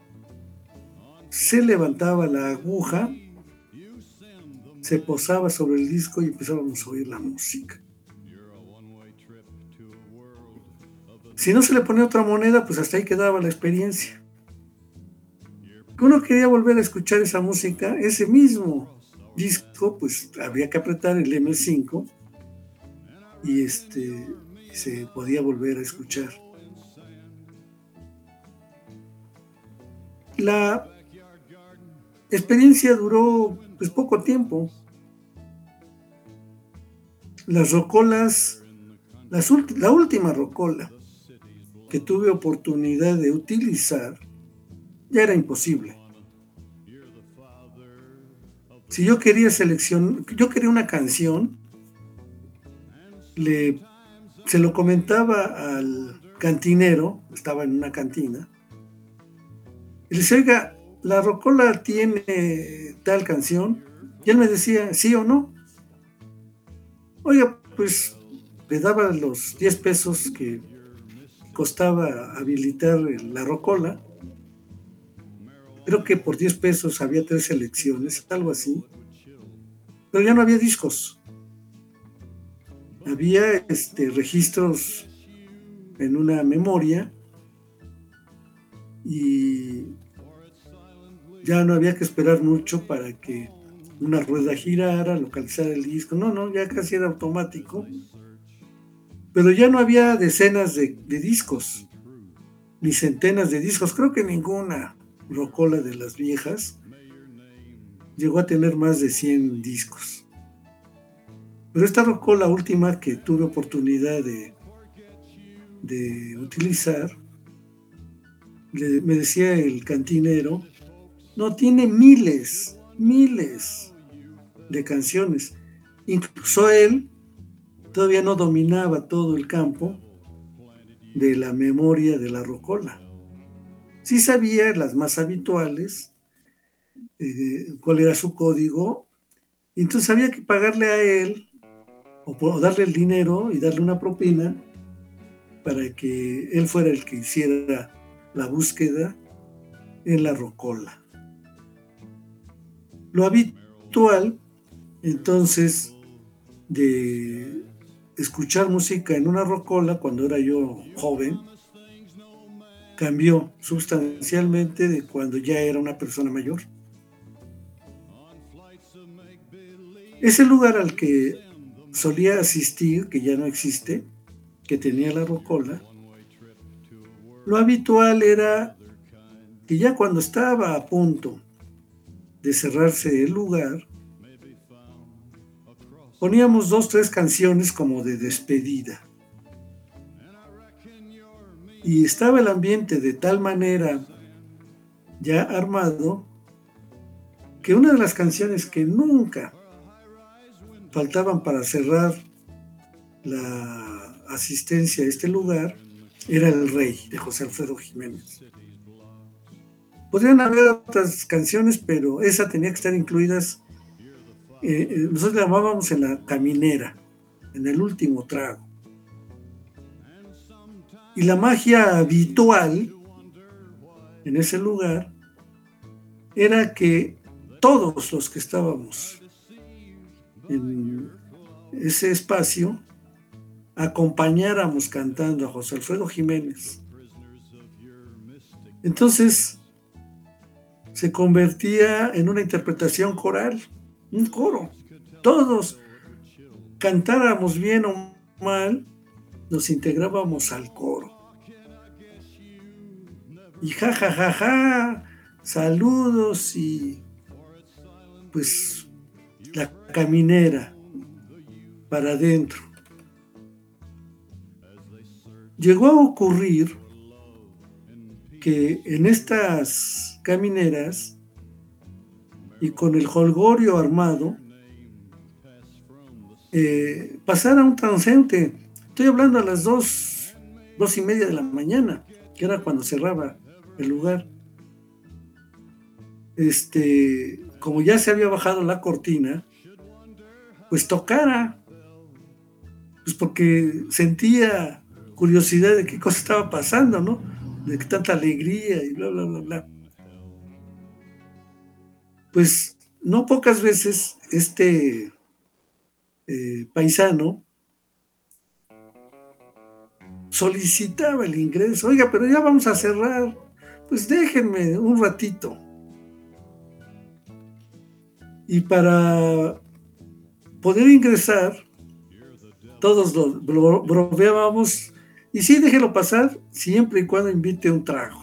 se levantaba la aguja, se posaba sobre el disco y empezábamos a oír la música. Si no se le ponía otra moneda, pues hasta ahí quedaba la experiencia. Uno quería volver a escuchar esa música, ese mismo disco, pues había que apretar el eme cinco y este se podía volver a escuchar. La experiencia duró pues poco tiempo. Las rocolas, las ulti- la última rocola que tuve oportunidad de utilizar ya era imposible. Si yo quería seleccionar, yo quería una canción, le, se lo comentaba al cantinero, estaba en una cantina, y le decía, oiga, la rocola tiene tal canción, y él me decía, sí o no. Oiga, pues le daba los diez pesos que costaba habilitar la rocola. Creo que por diez pesos había tres selecciones, algo así. Pero ya no había discos. Había este, registros en una memoria y ya no había que esperar mucho para que una rueda girara, localizar el disco. No, no, ya casi era automático. Pero ya no había decenas de, de discos, ni centenas de discos. Creo que ninguna rocola de las viejas llegó a tener más de cien discos. Pero esta rocola última que tuve oportunidad de, de utilizar, le, me decía el cantinero, no, tiene miles, miles de canciones. Incluso él todavía no dominaba todo el campo de la memoria de la rocola. Sí sabía las más habituales, eh, cuál era su código, y entonces había que pagarle a él o, o darle el dinero y darle una propina para que él fuera el que hiciera la búsqueda en la rocola. Lo habitual, entonces, de escuchar música en una rocola cuando era yo joven, cambió sustancialmente de cuando ya era una persona mayor. Ese lugar al que solía asistir, que ya no existe, que tenía la rocola, lo habitual era que ya cuando estaba a punto de cerrarse el lugar, poníamos dos, tres canciones como de despedida. Y estaba el ambiente de tal manera ya armado que una de las canciones que nunca faltaban para cerrar la asistencia a este lugar era El Rey, de José Alfredo Jiménez. Podrían haber otras canciones, pero esa tenía que estar incluidas. Eh, nosotros la llamábamos en la caminera, en el último trago. Y la magia habitual en ese lugar era que todos los que estábamos en ese espacio acompañáramos cantando a José Alfredo Jiménez. Entonces se convertía en una interpretación coral, un coro. Todos, cantáramos bien o mal, nos integrábamos al coro. Y ja, ja, ja, ja, saludos y pues la caminera para adentro. Llegó a ocurrir que en estas camineras y con el jolgorio armado eh, pasara un transeúnte. Estoy hablando a las dos, dos y media de la mañana, que era cuando cerraba el lugar. Este, como ya se había bajado la cortina, pues tocara, pues porque sentía curiosidad de qué cosa estaba pasando, ¿no? De que tanta alegría y bla, bla, bla, bla. Pues no pocas veces este eh, paisano solicitaba el ingreso. Oiga, pero ya vamos a cerrar, pues déjenme un ratito. Y para poder ingresar, todos lo bro- bromeábamos, y sí, déjelo pasar, siempre y cuando invite un trago.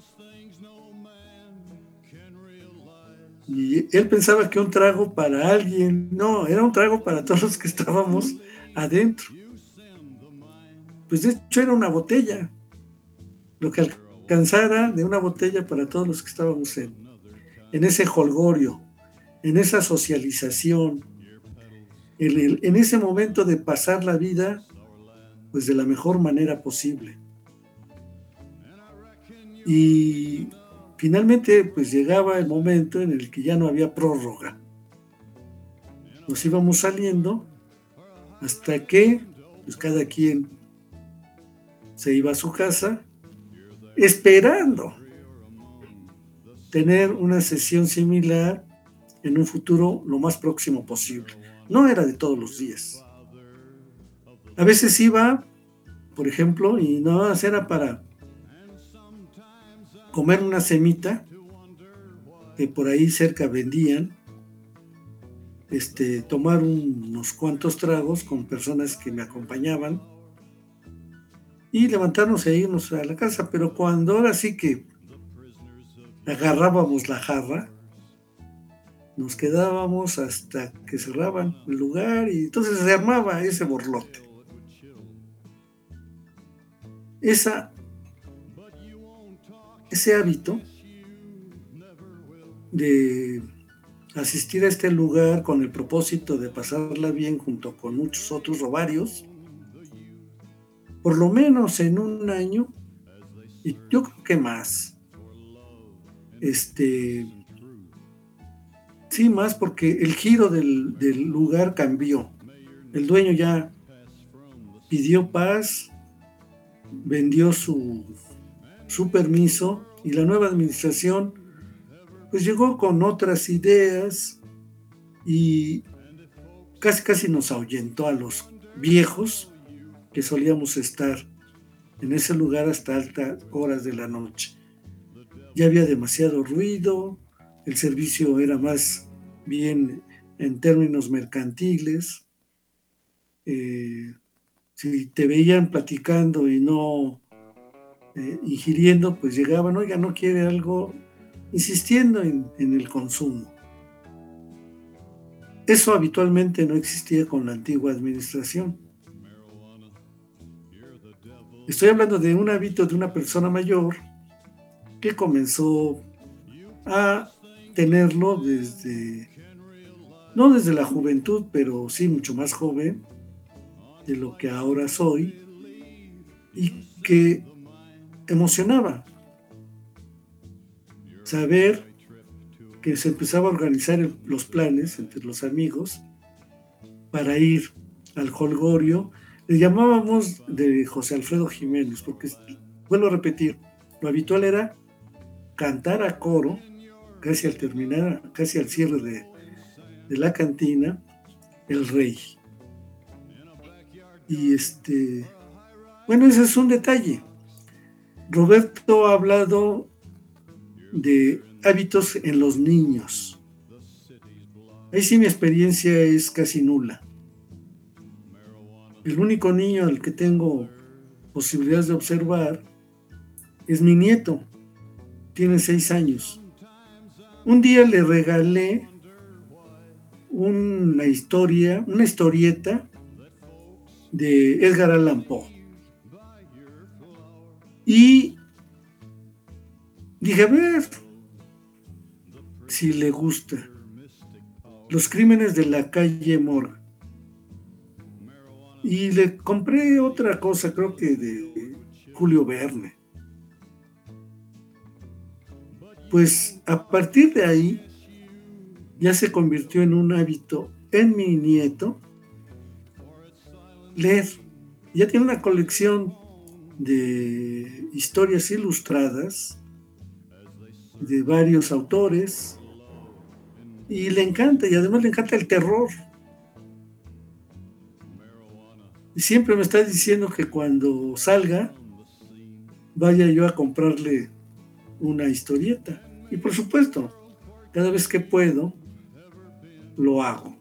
Y él pensaba que un trago para alguien, no, era un trago para todos los que estábamos adentro. Pues de hecho era una botella, lo que alcanzara de una botella para todos los que estábamos en, en ese jolgorio, en esa socialización, en, el, en ese momento de pasar la vida pues de la mejor manera posible. Y finalmente pues llegaba el momento en el que ya no había prórroga. Nos íbamos saliendo hasta que pues cada quien se iba a su casa esperando tener una sesión similar en un futuro lo más próximo posible. No era de todos los días. A veces iba, por ejemplo, y nada más era para comer una semita que por ahí cerca vendían, este, tomar un- unos cuantos tragos con personas que me acompañaban y levantarnos e irnos a la casa. Pero cuando ahora sí que agarrábamos la jarra, nos quedábamos hasta que cerraban el lugar y entonces se armaba ese borlote. Esa, ese hábito de asistir a este lugar con el propósito de pasarla bien junto con muchos otros o varios, por lo menos en un año, y yo creo que más, este, sí, más porque el giro del, del lugar cambió. El dueño ya pidió paz, vendió su, su permiso y la nueva administración pues llegó con otras ideas y casi casi nos ahuyentó a los viejos que solíamos estar en ese lugar hasta altas horas de la noche. Ya había demasiado ruido, el servicio era más bien en términos mercantiles. Eh, si te veían platicando y no eh, ingiriendo, pues llegaban, oiga, ¿no quiere algo? Insistiendo en, en el consumo. Eso habitualmente no existía con la antigua administración. Estoy hablando de un hábito de una persona mayor que comenzó a tenerlo desde, no desde la juventud, pero sí mucho más joven de lo que ahora soy, y que emocionaba saber que se empezaba a organizar el- los planes entre los amigos para ir al Holgorio. Le llamábamos de José Alfredo Jiménez, porque, vuelvo a repetir, lo habitual era cantar a coro casi al terminar, casi al cierre de, de la cantina, el rey. Y este, bueno, ese es un detalle. Roberto ha hablado de hábitos en los niños. Ahí sí mi experiencia es casi nula. El único niño al que tengo posibilidades de observar es mi nieto. Tiene seis años. Un día le regalé una historia, una historieta de Edgar Allan Poe. Y dije, a ver si le gusta. Los crímenes de la calle Morgue. Y le compré otra cosa, creo que de Julio Verne. Pues a partir de ahí ya se convirtió en un hábito en mi nieto leer. Ya tiene una colección de historias ilustradas de varios autores y le encanta, y además le encanta el terror. Y siempre me está diciendo que cuando salga vaya yo a comprarle una historieta. Y por supuesto, cada vez que puedo, lo hago.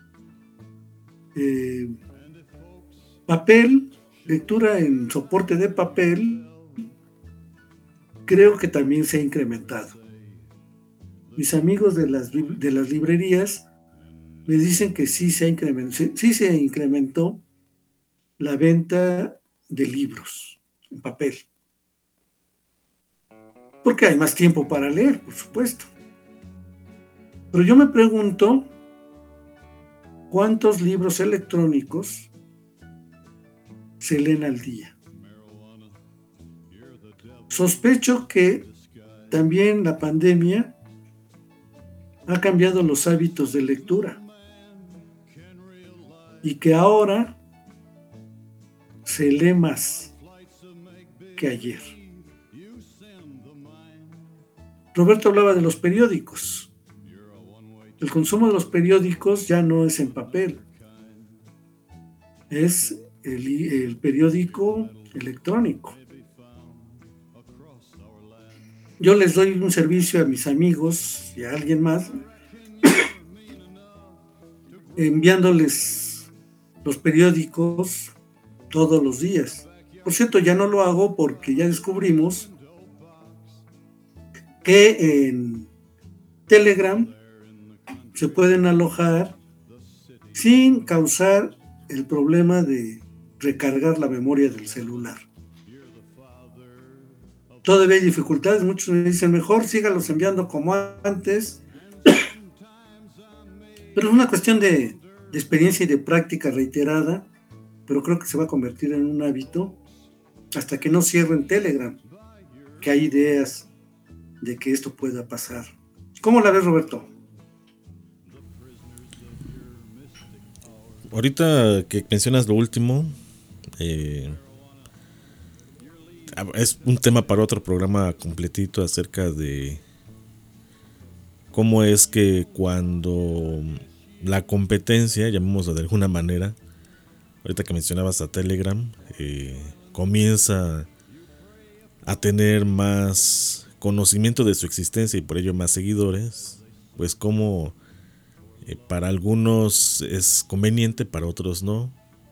Eh, papel, lectura en soporte de papel, creo que también se ha incrementado. Mis amigos de las, de las librerías me dicen que sí se, ha incrementado, sí se incrementó la venta de libros en papel. Porque hay más tiempo para leer, por supuesto. Pero yo me pregunto cuántos libros electrónicos se leen al día. Sospecho que también la pandemia ha cambiado los hábitos de lectura y que ahora se lee más que ayer. Roberto hablaba de los periódicos. El consumo de los periódicos ya no es en papel, es el, el periódico electrónico. Yo les doy un servicio a mis amigos y a alguien más enviándoles los periódicos todos los días. Por cierto, ya no lo hago porque ya descubrimos que en Telegram se pueden alojar sin causar el problema de recargar la memoria del celular. Todavía hay dificultades, muchos me dicen mejor sígalos enviando como antes, pero es una cuestión de, de experiencia y de práctica reiterada, pero creo que se va a convertir en un hábito hasta que no cierren Telegram, que hay ideas de que esto pueda pasar. ¿Cómo la ves, Roberto? Ahorita que mencionas lo último, eh, es un tema para otro programa completito acerca de cómo es que cuando la competencia, llamémoslo de alguna manera, ahorita que mencionabas a Telegram, eh, comienza a tener más conocimiento de su existencia y por ello más seguidores, pues como eh, para algunos es conveniente, para otros no.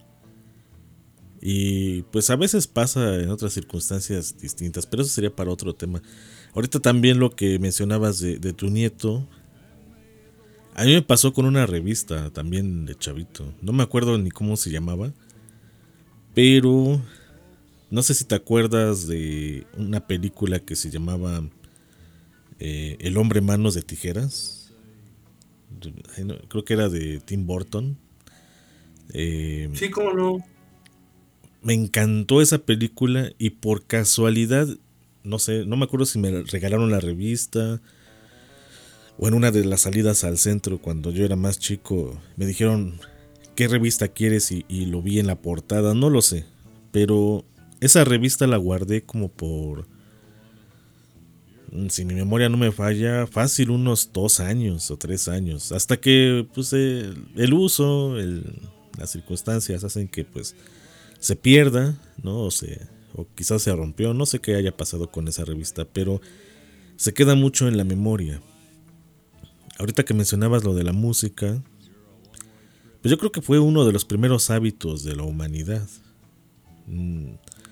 Y pues a veces pasa en otras circunstancias distintas, pero eso sería para otro tema. Ahorita también lo que mencionabas de, de tu nieto, a mí me pasó con una revista también de chavito, no me acuerdo ni cómo se llamaba, pero no sé si te acuerdas de una película que se llamaba eh, El hombre manos de tijeras. Creo que era de Tim Burton. Eh, sí, cómo no. Me encantó esa película y por casualidad, no sé, no me acuerdo si me regalaron la revista o en una de las salidas al centro cuando yo era más chico me dijeron ¿qué revista quieres? Y, y lo vi en la portada, no lo sé, pero esa revista la guardé como por, si mi memoria no me falla, fácil unos dos años o tres años, hasta que pues el, el uso, el, las circunstancias hacen que pues se pierda, ¿no? O, se, o quizás se rompió, no sé qué haya pasado con esa revista, pero se queda mucho en la memoria. Ahorita que mencionabas lo de la música, pues yo creo que fue uno de los primeros hábitos de la humanidad. Mm,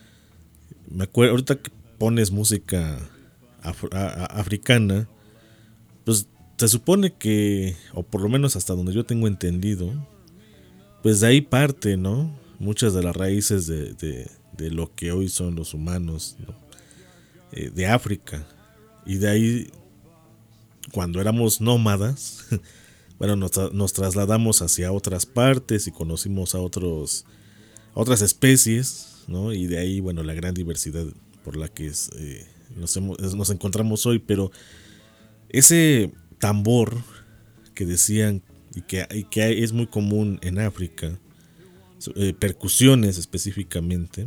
me acuerdo, ahorita que pones música af- a- a- africana, pues se supone que, o por lo menos hasta donde yo tengo entendido, pues de ahí parte, ¿no? Muchas de las raíces de, de, de lo que hoy son los humanos, ¿no? eh, de África. Y de ahí, cuando éramos nómadas, bueno, nos, tra- nos trasladamos hacia otras partes y conocimos a otros, a otras especies, ¿no? Y de ahí, bueno, la gran diversidad por la que es, eh, nos, hemos, nos encontramos hoy. Pero ese tambor que decían y que, y que hay, es muy común en África, eh, percusiones específicamente,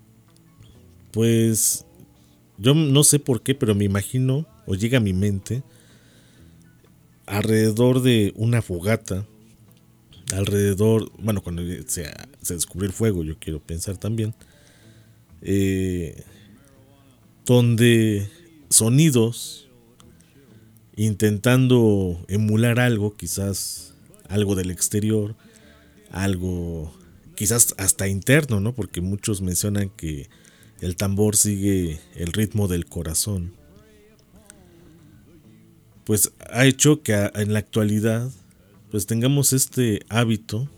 pues yo no sé por qué, pero me imagino o llega a mi mente alrededor de una fogata, alrededor, bueno, cuando se, se descubrió el fuego, yo quiero pensar también, eh, donde sonidos intentando emular algo, quizás algo del exterior, algo quizás hasta interno, ¿no? Porque muchos mencionan que el tambor sigue el ritmo del corazón. Pues ha hecho que a, en la actualidad pues tengamos este hábito,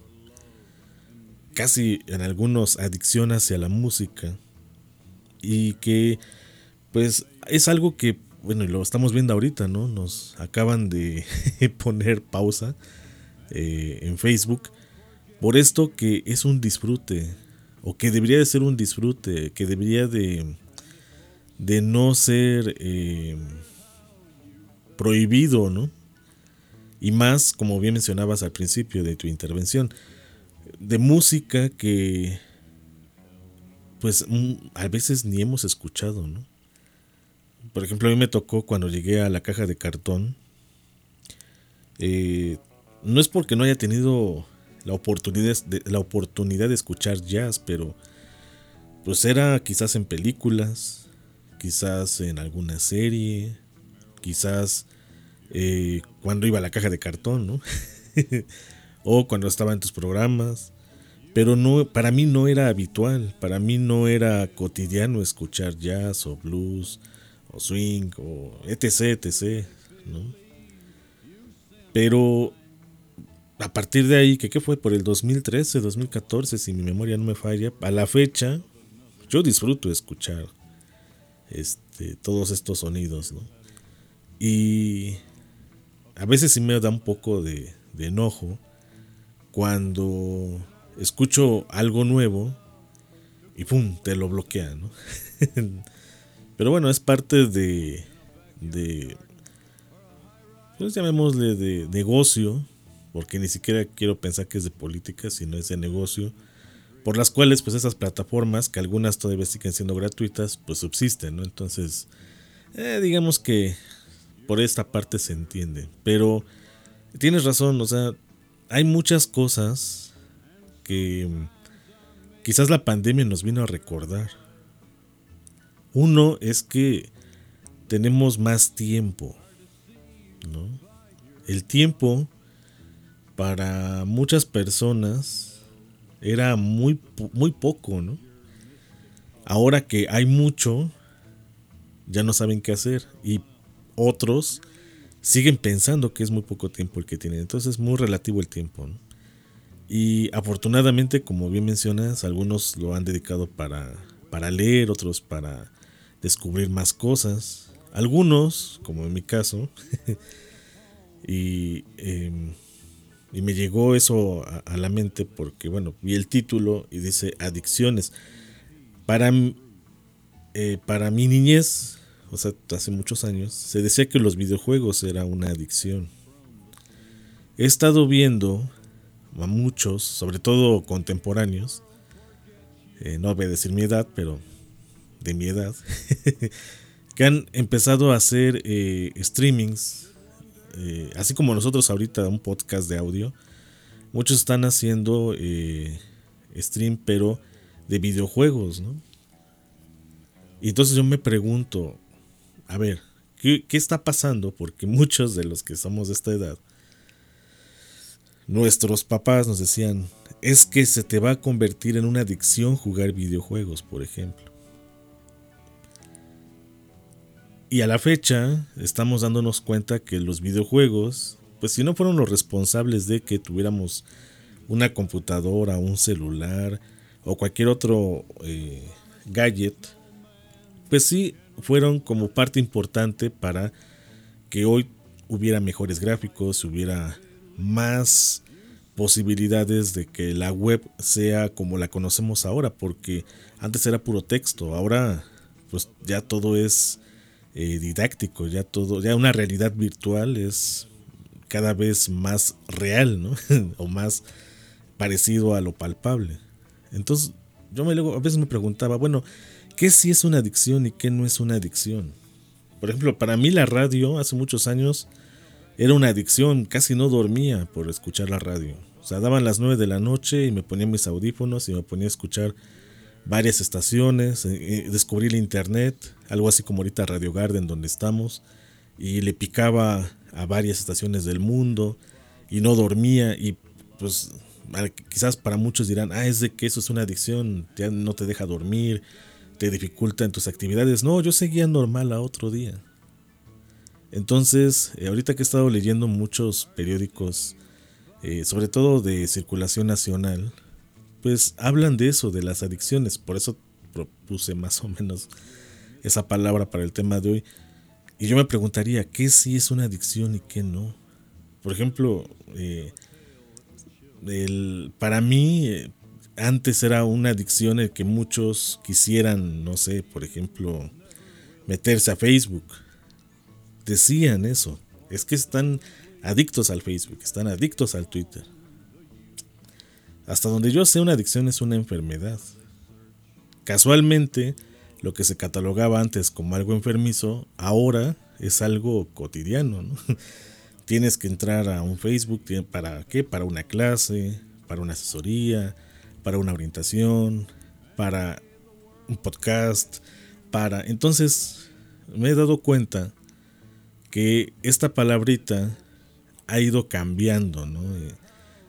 casi en algunos adicción hacia la música, y que pues es algo que, bueno, y lo estamos viendo ahorita, ¿no? Nos acaban de poner pausa eh, en Facebook por esto, que es un disfrute, o que debería de ser un disfrute, que debería de, de no ser eh, prohibido, ¿no? Y más, como bien mencionabas al principio de tu intervención, de música que pues a veces ni hemos escuchado, ¿no? Por ejemplo, a mí me tocó cuando llegué a la Caja de Cartón, eh, no es porque no haya tenido la oportunidad de, la oportunidad de escuchar jazz, pero pues era quizás en películas, quizás en alguna serie, quizás eh, cuando iba a la Caja de Cartón, ¿no? o cuando estaba en tus programas, pero no, para mí no era habitual, para mí no era cotidiano escuchar jazz o blues o swing o etc, etc, ¿no? Pero a partir de ahí, que qué fue por el dos mil trece, dos mil catorce, si mi memoria no me falla, a la fecha yo disfruto escuchar este, todos estos sonidos, ¿no? Y a veces sí me da un poco de, de enojo cuando escucho algo nuevo y pum, te lo bloquea, ¿no? Pero bueno, es parte de, de pues llamémosle de negocio, porque ni siquiera quiero pensar que es de política, sino es de negocio, por las cuales pues esas plataformas, que algunas todavía siguen siendo gratuitas, pues subsisten, ¿no? Entonces, eh, digamos que por esta parte se entiende, pero tienes razón, o sea, hay muchas cosas que quizás la pandemia nos vino a recordar. Uno es que tenemos más tiempo, ¿no? El tiempo para muchas personas era muy, muy poco, ¿no? Ahora que hay mucho, ya no saben qué hacer, y otros siguen pensando que es muy poco tiempo el que tienen. Entonces es muy relativo el tiempo, ¿no? Y afortunadamente, como bien mencionas, algunos lo han dedicado para, para leer, otros para descubrir más cosas, algunos, como en mi caso, y, eh, y me llegó eso a, a la mente porque, bueno, vi el título y dice adicciones. Para, eh, para mi niñez, o sea, hace muchos años, se decía que los videojuegos era una adicción. He estado viendo a muchos, sobre todo contemporáneos, eh, no voy a decir mi edad, pero de mi edad, que han empezado a hacer eh, streamings, eh, así como nosotros ahorita un podcast de audio. Muchos están haciendo eh, stream, pero de videojuegos, ¿no? Y entonces yo me pregunto, a ver, ¿qué, qué está pasando? Porque muchos de los que somos de esta edad, nuestros papás nos decían, es que se te va a convertir en una adicción jugar videojuegos, por ejemplo. Y a la fecha estamos dándonos cuenta que los videojuegos, pues si no fueron los responsables de que tuviéramos una computadora, un celular o cualquier otro eh, gadget, pues sí fueron como parte importante para que hoy hubiera mejores gráficos, hubiera más posibilidades de que la web sea como la conocemos ahora, porque antes era puro texto, ahora pues ya todo es eh, didáctico, ya todo, ya una realidad virtual es cada vez más real, ¿no? O más parecido a lo palpable. Entonces yo me luego a veces me preguntaba, bueno, ¿qué sí es una adicción y qué no es una adicción? Por ejemplo, para mí la radio hace muchos años era una adicción, casi no dormía por escuchar la radio. O sea, daban las nueve de la noche y me ponía mis audífonos y me ponía a escuchar varias estaciones, eh, descubrí el internet, algo así como ahorita Radio Garden donde estamos, y le picaba a varias estaciones del mundo y no dormía, y pues quizás para muchos dirán, ah, es de que eso es una adicción, ya no te deja dormir, te dificulta en tus actividades. No, yo seguía normal a otro día. Entonces, eh, ahorita que he estado leyendo muchos periódicos, eh, sobre todo de circulación nacional, pues hablan de eso, de las adicciones. Por eso propuse más o menos esa palabra para el tema de hoy. Y yo me preguntaría, ¿qué sí es una adicción y qué no? Por ejemplo, eh, el, para mí, eh, antes era una adicción el que muchos quisieran, no sé, por ejemplo, meterse a Facebook. Decían eso, es que están adictos al Facebook, están adictos al Twitter. Hasta donde yo sé, una adicción es una enfermedad. Casualmente, lo que se catalogaba antes como algo enfermizo, ahora es algo cotidiano, ¿no? Tienes que entrar a un Facebook, ¿para qué? Para una clase, para una asesoría, para una orientación, para un podcast, para... Entonces, me he dado cuenta que esta palabrita ha ido cambiando, ¿no?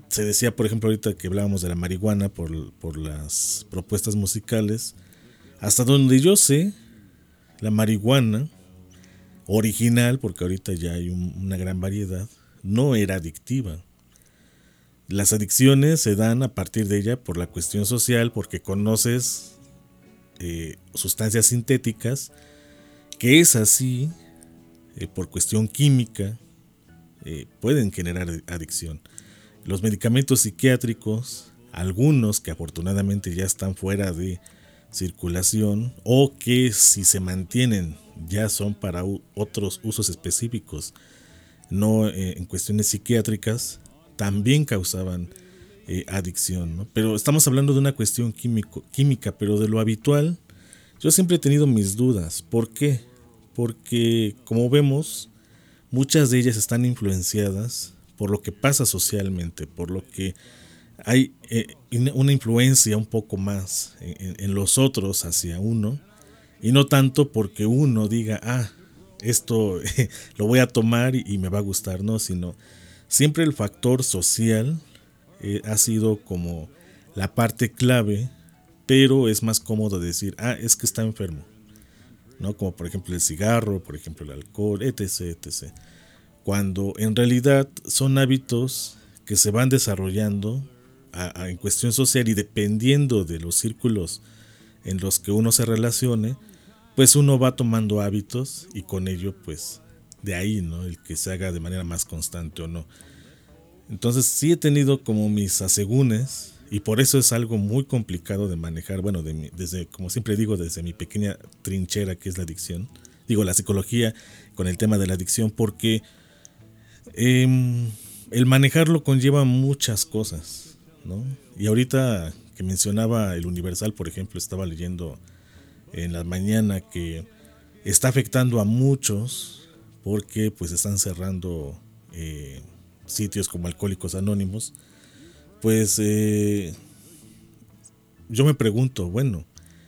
se decía, por ejemplo, ahorita que hablábamos de la marihuana por, por las propuestas musicales, hasta donde yo sé, la marihuana original, porque ahorita ya hay un, una gran variedad, no era adictiva. Las adicciones se dan a partir de ella por la cuestión social, porque conoces eh, sustancias sintéticas, que es así, eh, por cuestión química, eh, pueden generar adicción. Los medicamentos psiquiátricos, algunos que afortunadamente ya están fuera de circulación, o que si se mantienen ya son para u- otros usos específicos, no eh, en cuestiones psiquiátricas, también causaban eh, adicción, ¿no? Pero estamos hablando de una cuestión químico, química, pero de lo habitual, yo siempre he tenido mis dudas. ¿Por qué? Porque, como vemos, muchas de ellas están influenciadas por lo que pasa socialmente, por lo que hay eh, una influencia un poco más en, en los otros hacia uno, y no tanto porque uno diga, ah, esto eh, lo voy a tomar y, y me va a gustar, no, sino siempre el factor social eh, ha sido como la parte clave, pero es más cómodo decir, ah, es que está enfermo, ¿no? Como por ejemplo el cigarro, por ejemplo el alcohol, etc, etcétera. Cuando en realidad son hábitos que se van desarrollando a, a, en cuestión social, y dependiendo de los círculos en los que uno se relacione, pues uno va tomando hábitos, y con ello pues de ahí, ¿no?, el que se haga de manera más constante o no. Entonces sí he tenido como mis asegúnes, y por eso es algo muy complicado de manejar, bueno, de mi, desde, como siempre digo, desde mi pequeña trinchera que es la adicción, digo la psicología con el tema de la adicción, porque eh, el manejarlo conlleva muchas cosas, ¿no? Y ahorita que mencionaba el Universal, por ejemplo, estaba leyendo en la mañana que está afectando a muchos porque pues están cerrando eh, sitios como Alcohólicos Anónimos. Pues eh, yo me pregunto, bueno,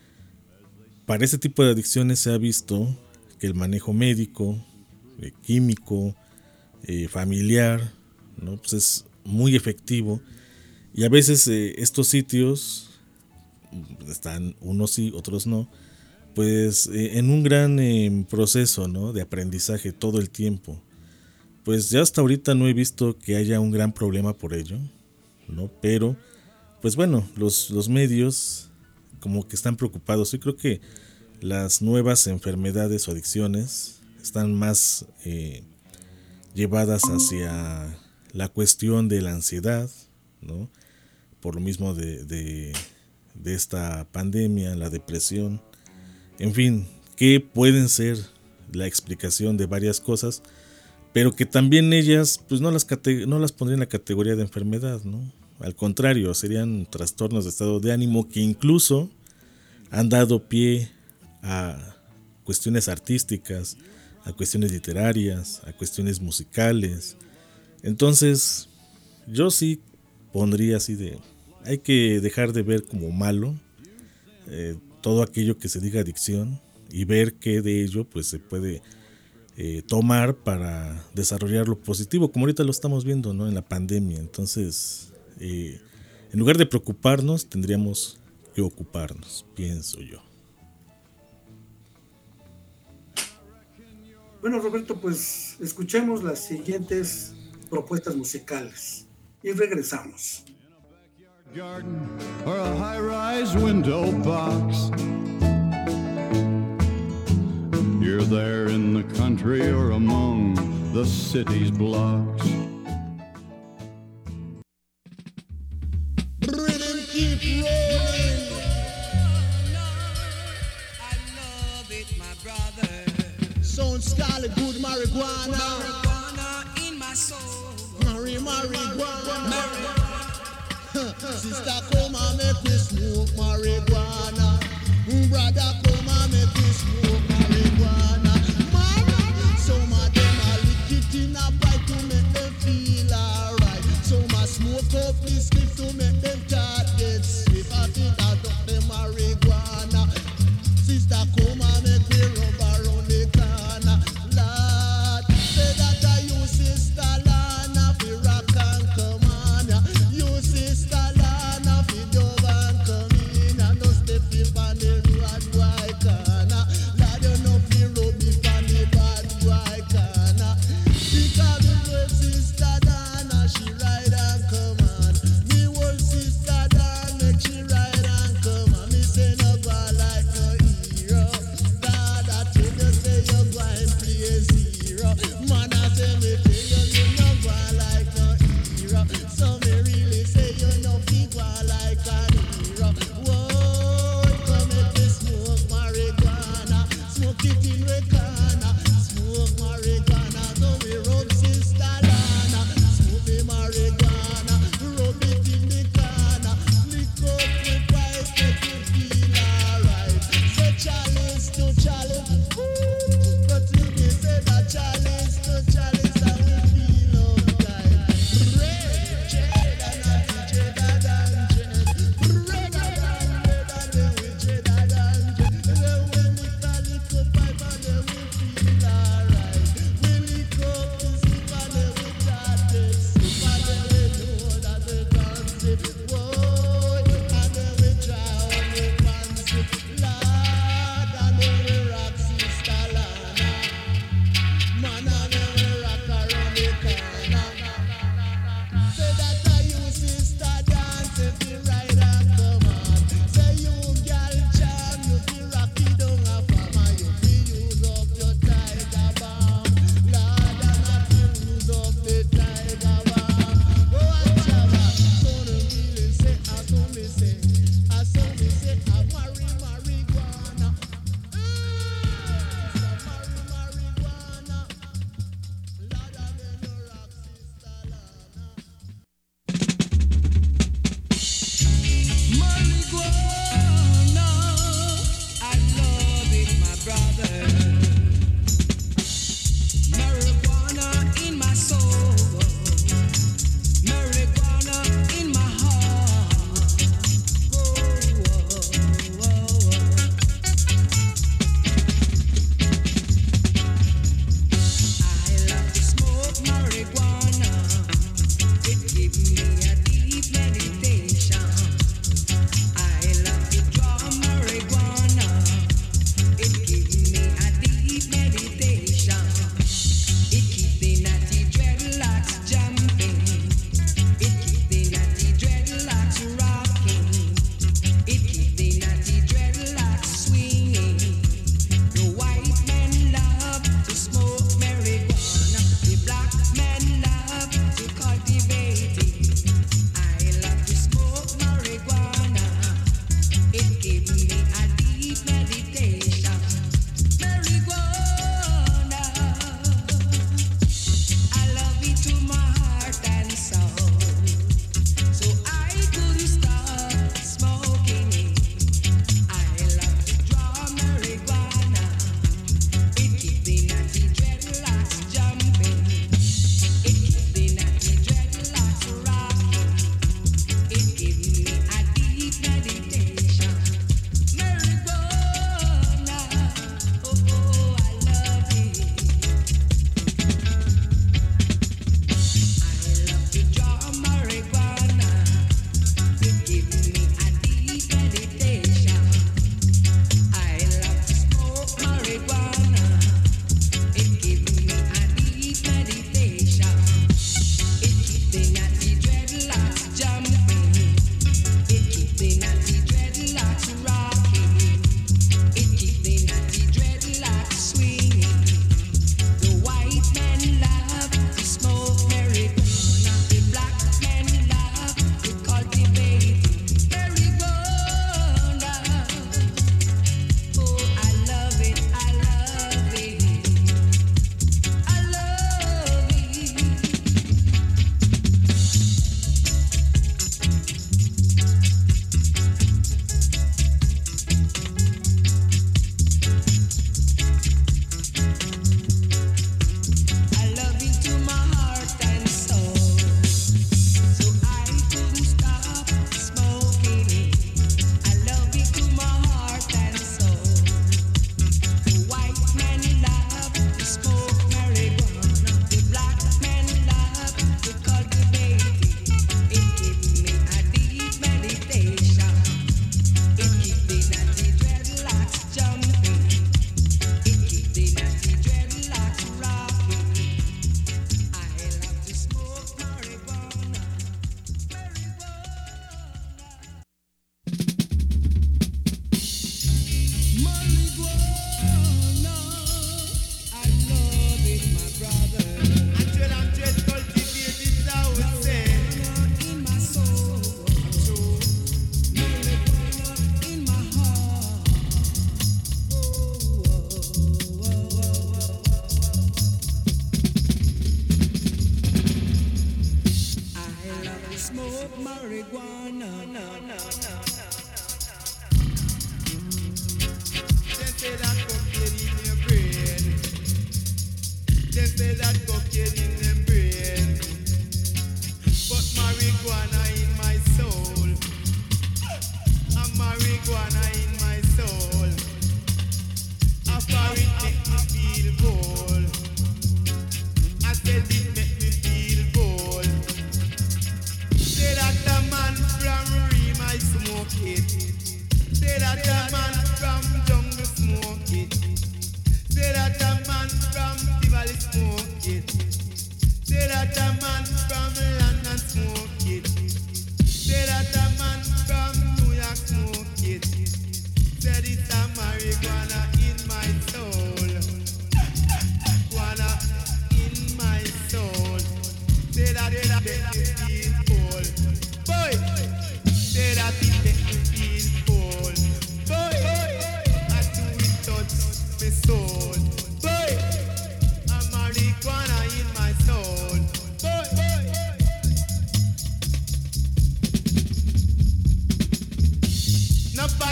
para ese tipo de adicciones se ha visto que el manejo médico, eh, químico, eh, familiar, ¿no?, pues es muy efectivo, y a veces eh, estos sitios están, unos sí, otros no, pues eh, en un gran eh, proceso, ¿no?, de aprendizaje todo el tiempo. Pues ya hasta ahorita no he visto que haya un gran problema por ello, ¿no? Pero pues bueno, los, los medios como que están preocupados. Yo creo que las nuevas enfermedades o adicciones están más eh, llevadas hacia la cuestión de la ansiedad, ¿no?, por lo mismo de, de, de esta pandemia, la depresión, en fin, que pueden ser la explicación de varias cosas, pero que también ellas pues no las, cate- no las pondrían en la categoría de enfermedad, ¿no? Al contrario, serían trastornos de estado de ánimo que incluso han dado pie a cuestiones artísticas, a cuestiones literarias, a cuestiones musicales. Entonces, yo sí pondría así de, hay que dejar de ver como malo eh, todo aquello que se diga adicción, y ver qué de ello pues se puede eh, tomar para desarrollar lo positivo, como ahorita lo estamos viendo, ¿no?, en la pandemia. Entonces, eh, en lugar de preocuparnos, tendríamos que ocuparnos, pienso yo. Bueno, Roberto, pues escuchemos las siguientes propuestas musicales y regresamos. Garden or a high-rise window box. You're there in the country or among the city's blocks. Rhythm keep rolling. I love it, my brother. Sound scarlet, good marijuana. Marijuana in my soul. Mari marijuana. Sister, come and make me smoke marijuana. Brother, come and make me smoke marijuana. Man, some of them a lick it in a pipe to make them feel alright. Some a smoke up this spliff to make them start get swift. I think I got them marijuana. Sister, come and make me rub around the corner. Lord, say that I use Sister Lana for rock and come on. me say, I saw me say, I marry marijuana. Marijuana, I love it, my brother. Marijuana in my soul, marijuana in my heart.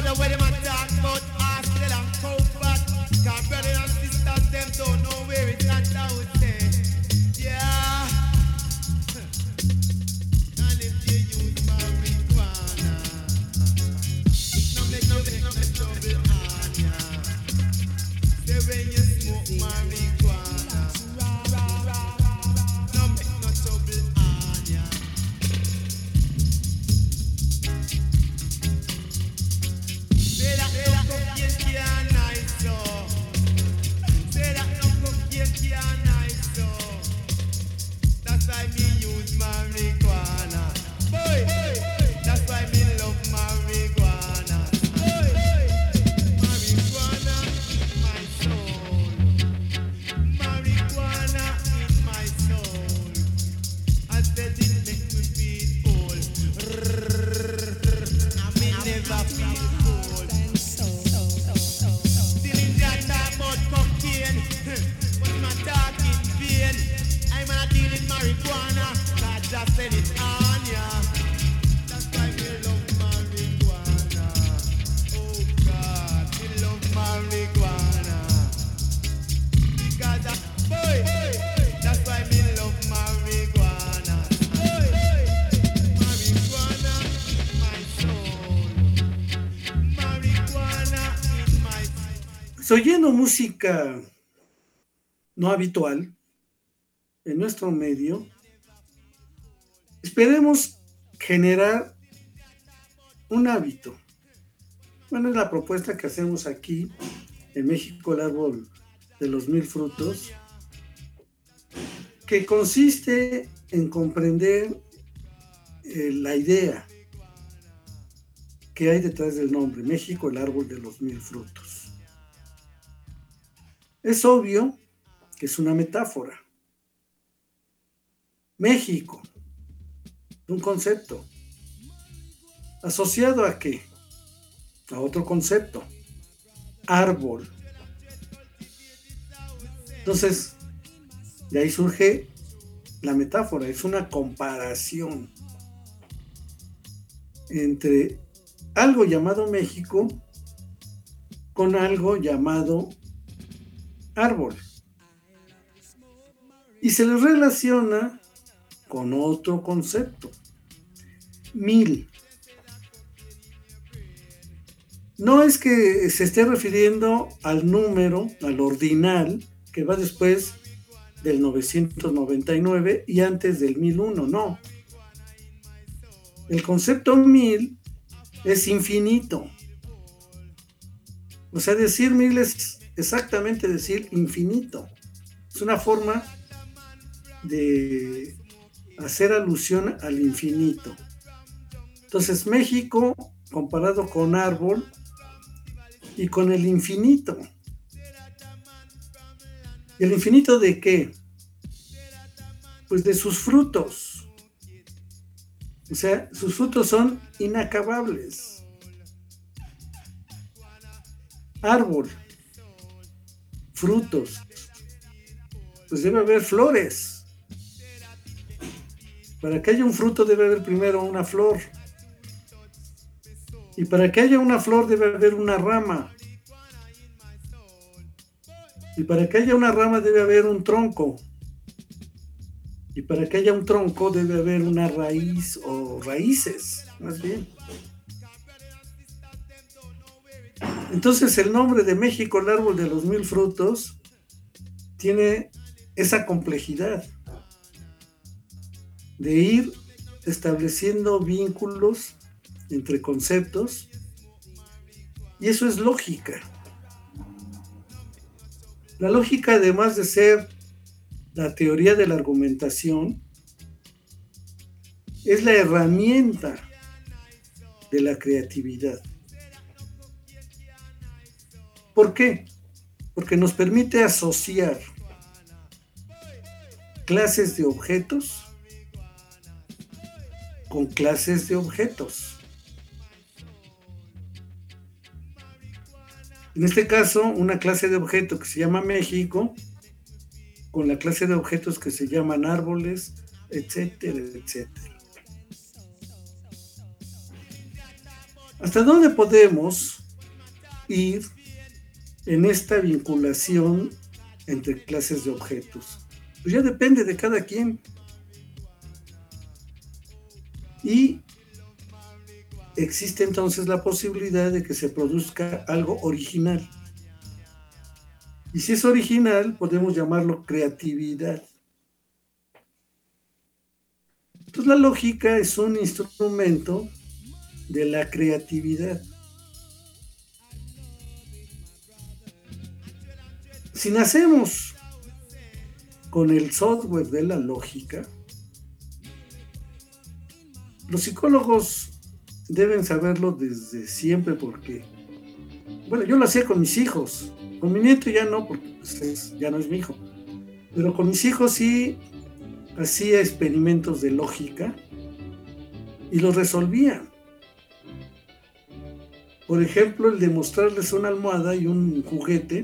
matter where them a talk about hostel and cow fat. Cause brother and sisters, them don't know where it's at out there. Yeah. And if you use marijuana, it no make no make no trouble on ya. Say when you smoke marijuana, no make no trouble on ya. Say that no cocaine can't nice so. Say that no cocaine can't nice so. That's why me use marijuana. Boy, that's why me love marijuana. Boy, marijuana in my soul. Marijuana in my soul. I said it make me feel cold. I may never feel cold. Still in that talk about cocaine, but my talking vain. I'm not dealing marijuana. I just said it on ya. That's why me love marijuana. Oh God, me love marijuana. Because that boy, that's why me love marijuana. Boy, marijuana in my soul. Marijuana in my soul. Pues oyendo música no habitual en nuestro medio, esperemos generar un hábito. Bueno, es la propuesta que hacemos aquí en México, el árbol de los mil frutos, que consiste en comprender eh, la idea que hay detrás del nombre, México, el árbol de los mil frutos. Es obvio que es una metáfora. México, un concepto. ¿Asociado a qué? A otro concepto. Árbol. Entonces, de ahí surge la metáfora, es una comparación entre algo llamado México con algo llamado árbol. Y se les relaciona con otro concepto, mil. No es que se esté refiriendo al número, al ordinal, que va después del novecientos noventa y nueve y antes del mil uno, no. El concepto mil es infinito. O sea, decir mil es exactamente decir infinito. Es una forma de hacer alusión al infinito. Entonces, México comparado con árbol y con el infinito. ¿El infinito de qué? Pues de sus frutos. O sea, sus frutos son inacabables. Árbol, frutos, pues debe haber flores. Para que haya un fruto debe haber primero una flor. Y para que haya una flor debe haber una rama. Y para que haya una rama debe haber un tronco. Y para que haya un tronco debe haber una raíz o raíces, más bien. Entonces el nombre de México, el árbol de los mil frutos, tiene esa complejidad de ir estableciendo vínculos entre conceptos, y eso es lógica. La lógica, además de ser la teoría de la argumentación, es la herramienta de la creatividad. ¿Por qué? Porque nos permite asociar clases de objetos con clases de objetos. En este caso, una clase de objeto que se llama México, con la clase de objetos que se llaman árboles, etcétera, etcétera. ¿Hasta dónde podemos ir en esta vinculación entre clases de objetos? Pues ya depende de cada quien. Y existe entonces la posibilidad de que se produzca algo original. Y si es original, podemos llamarlo creatividad. Entonces la lógica es un instrumento de la creatividad. Si nacemos con el software de la lógica, los psicólogos deben saberlo desde siempre porque, bueno, yo lo hacía con mis hijos, con mi nieto ya no, porque pues, es, ya no es mi hijo, pero con mis hijos sí hacía experimentos de lógica y los resolvía. Por ejemplo, el de mostrarles una almohada y un juguete.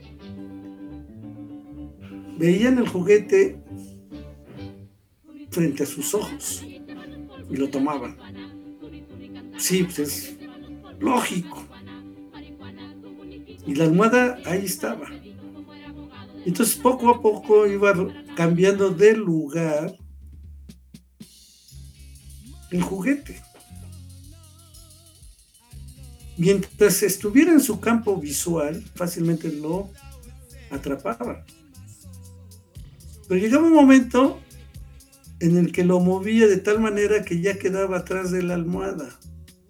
Veían el juguete frente a sus ojos y lo tomaban. Sí, pues es lógico. Y la almohada ahí estaba. Entonces poco a poco iba cambiando de lugar el juguete. Mientras estuviera en su campo visual, fácilmente lo atrapaba. Pero llegaba un momento en el que lo movía de tal manera que ya quedaba atrás de la almohada.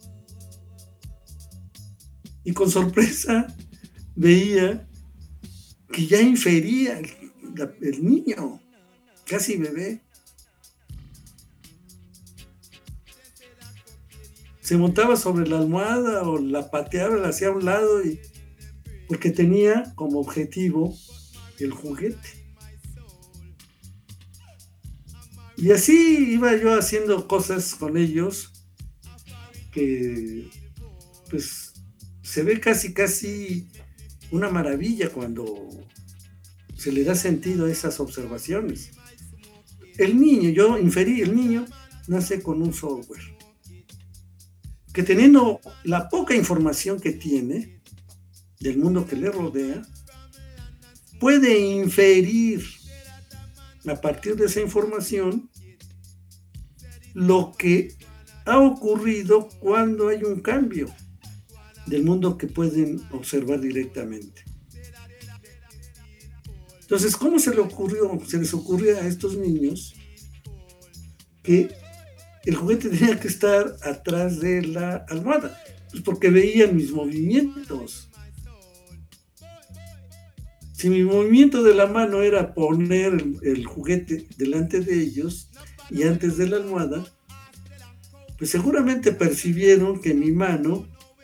Y con sorpresa veía que ya infería el, el niño, casi bebé. Se montaba sobre la almohada o la pateaba, la hacía a un lado, y, porque tenía como objetivo el juguete. Y así iba yo haciendo cosas con ellos que pues se ve casi casi una maravilla cuando se le da sentido a esas observaciones. El niño, yo inferí, el niño nace con un software que, teniendo la poca información que tiene del mundo que le rodea, puede inferir a partir de esa información lo que ha ocurrido cuando hay un cambio del mundo que pueden observar directamente. Entonces, ¿cómo se le ocurrió? Se les ocurrió a estos niños que el juguete tenía que estar atrás de la almohada, pues porque veían mis movimientos. Si mi movimiento de la mano era poner el, el juguete delante de ellos y antes de la almohada, pues seguramente percibieron que mi mano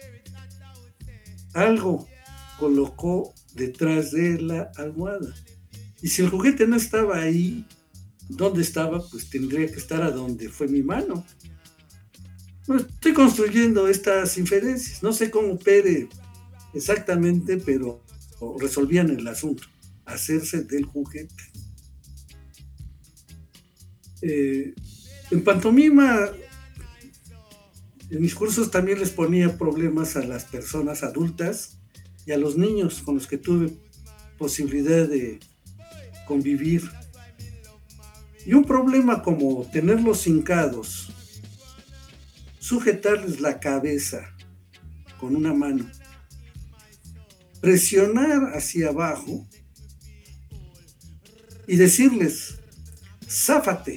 algo colocó detrás de la almohada. Y si el juguete no estaba ahí, ¿dónde estaba? Pues tendría que estar a donde fue mi mano. Bueno, estoy construyendo estas inferencias. No sé cómo opere exactamente, pero resolvían el asunto, hacerse del juguete. Eh, en pantomima, en mis cursos también les ponía problemas a las personas adultas y a los niños con los que tuve posibilidad de convivir. Y un problema como tenerlos hincados, sujetarles la cabeza con una mano, presionar hacia abajo y decirles, záfate.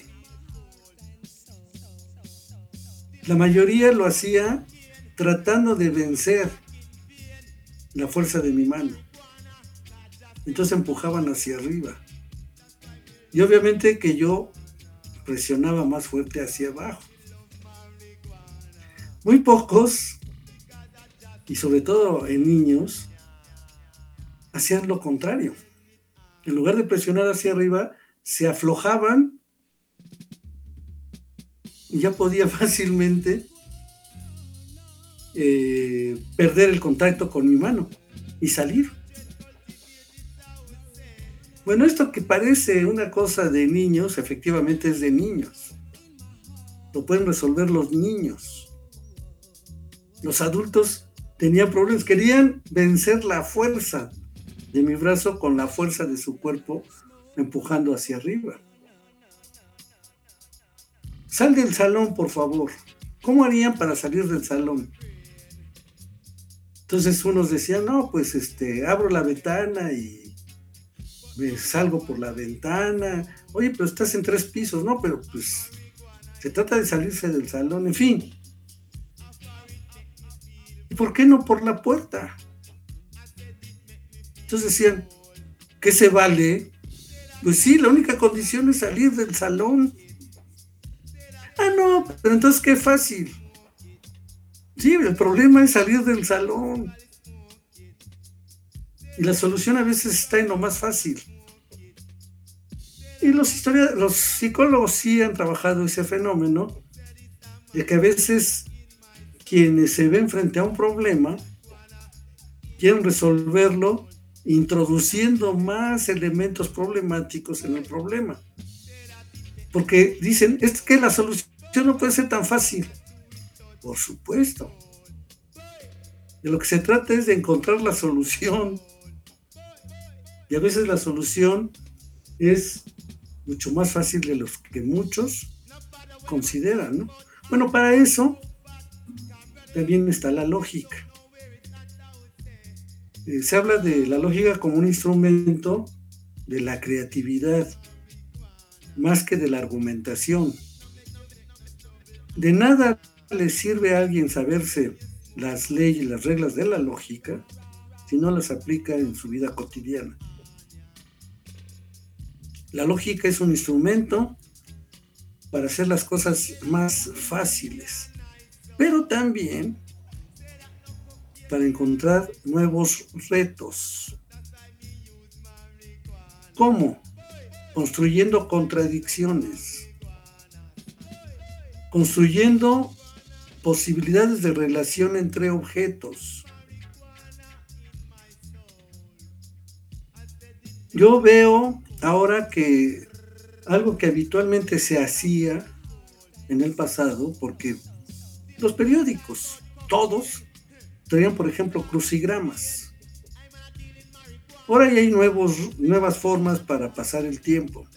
La mayoría lo hacía tratando de vencer la fuerza de mi mano. Entonces empujaban hacia arriba. Y obviamente que yo presionaba más fuerte hacia abajo. Muy pocos, y sobre todo en niños, hacían lo contrario. En lugar de presionar hacia arriba, se aflojaban y ya podía fácilmente eh, perder el contacto con mi mano y salir. Bueno, esto que parece una cosa de niños, efectivamente es de niños. Lo pueden resolver los niños. Los adultos tenía problemas. Querían vencer la fuerza de mi brazo con la fuerza de su cuerpo empujando hacia arriba. Sal del salón, por favor. ¿Cómo harían para salir del salón? Entonces unos decían, no, pues este, abro la ventana y me salgo por la ventana. Oye, pero estás en tres pisos, ¿no? Pero pues se trata de salirse del salón, en fin. ¿Y por qué no por la puerta? Entonces decían, ¿qué se vale? Pues sí, la única condición es salir del salón. Ah, no, pero entonces qué fácil. Sí, el problema es salir del salón. Y la solución a veces está en lo más fácil. Y los, historia, los psicólogos sí han trabajado ese fenómeno de que a veces quienes se ven frente a un problema quieren resolverlo introduciendo más elementos problemáticos en el problema. Porque dicen, es que la solución no puede ser tan fácil. Por supuesto. De lo que se trata es de encontrar la solución. Y a veces la solución es mucho más fácil de lo que muchos consideran, ¿no? Bueno, para eso también está la lógica. Eh, se habla de la lógica como un instrumento de la creatividad, más que de la argumentación. De nada le sirve a alguien saberse las leyes, las reglas de la lógica, si no las aplica en su vida cotidiana. La lógica es un instrumento para hacer las cosas más fáciles, pero también para encontrar nuevos retos. ¿Cómo? Construyendo contradicciones, construyendo posibilidades de relación entre objetos. Yo veo ahora que algo que habitualmente se hacía en el pasado, porque los periódicos, todos, traían, por ejemplo, crucigramas. Ahora ya hay nuevos, nuevas formas para pasar el tiempo.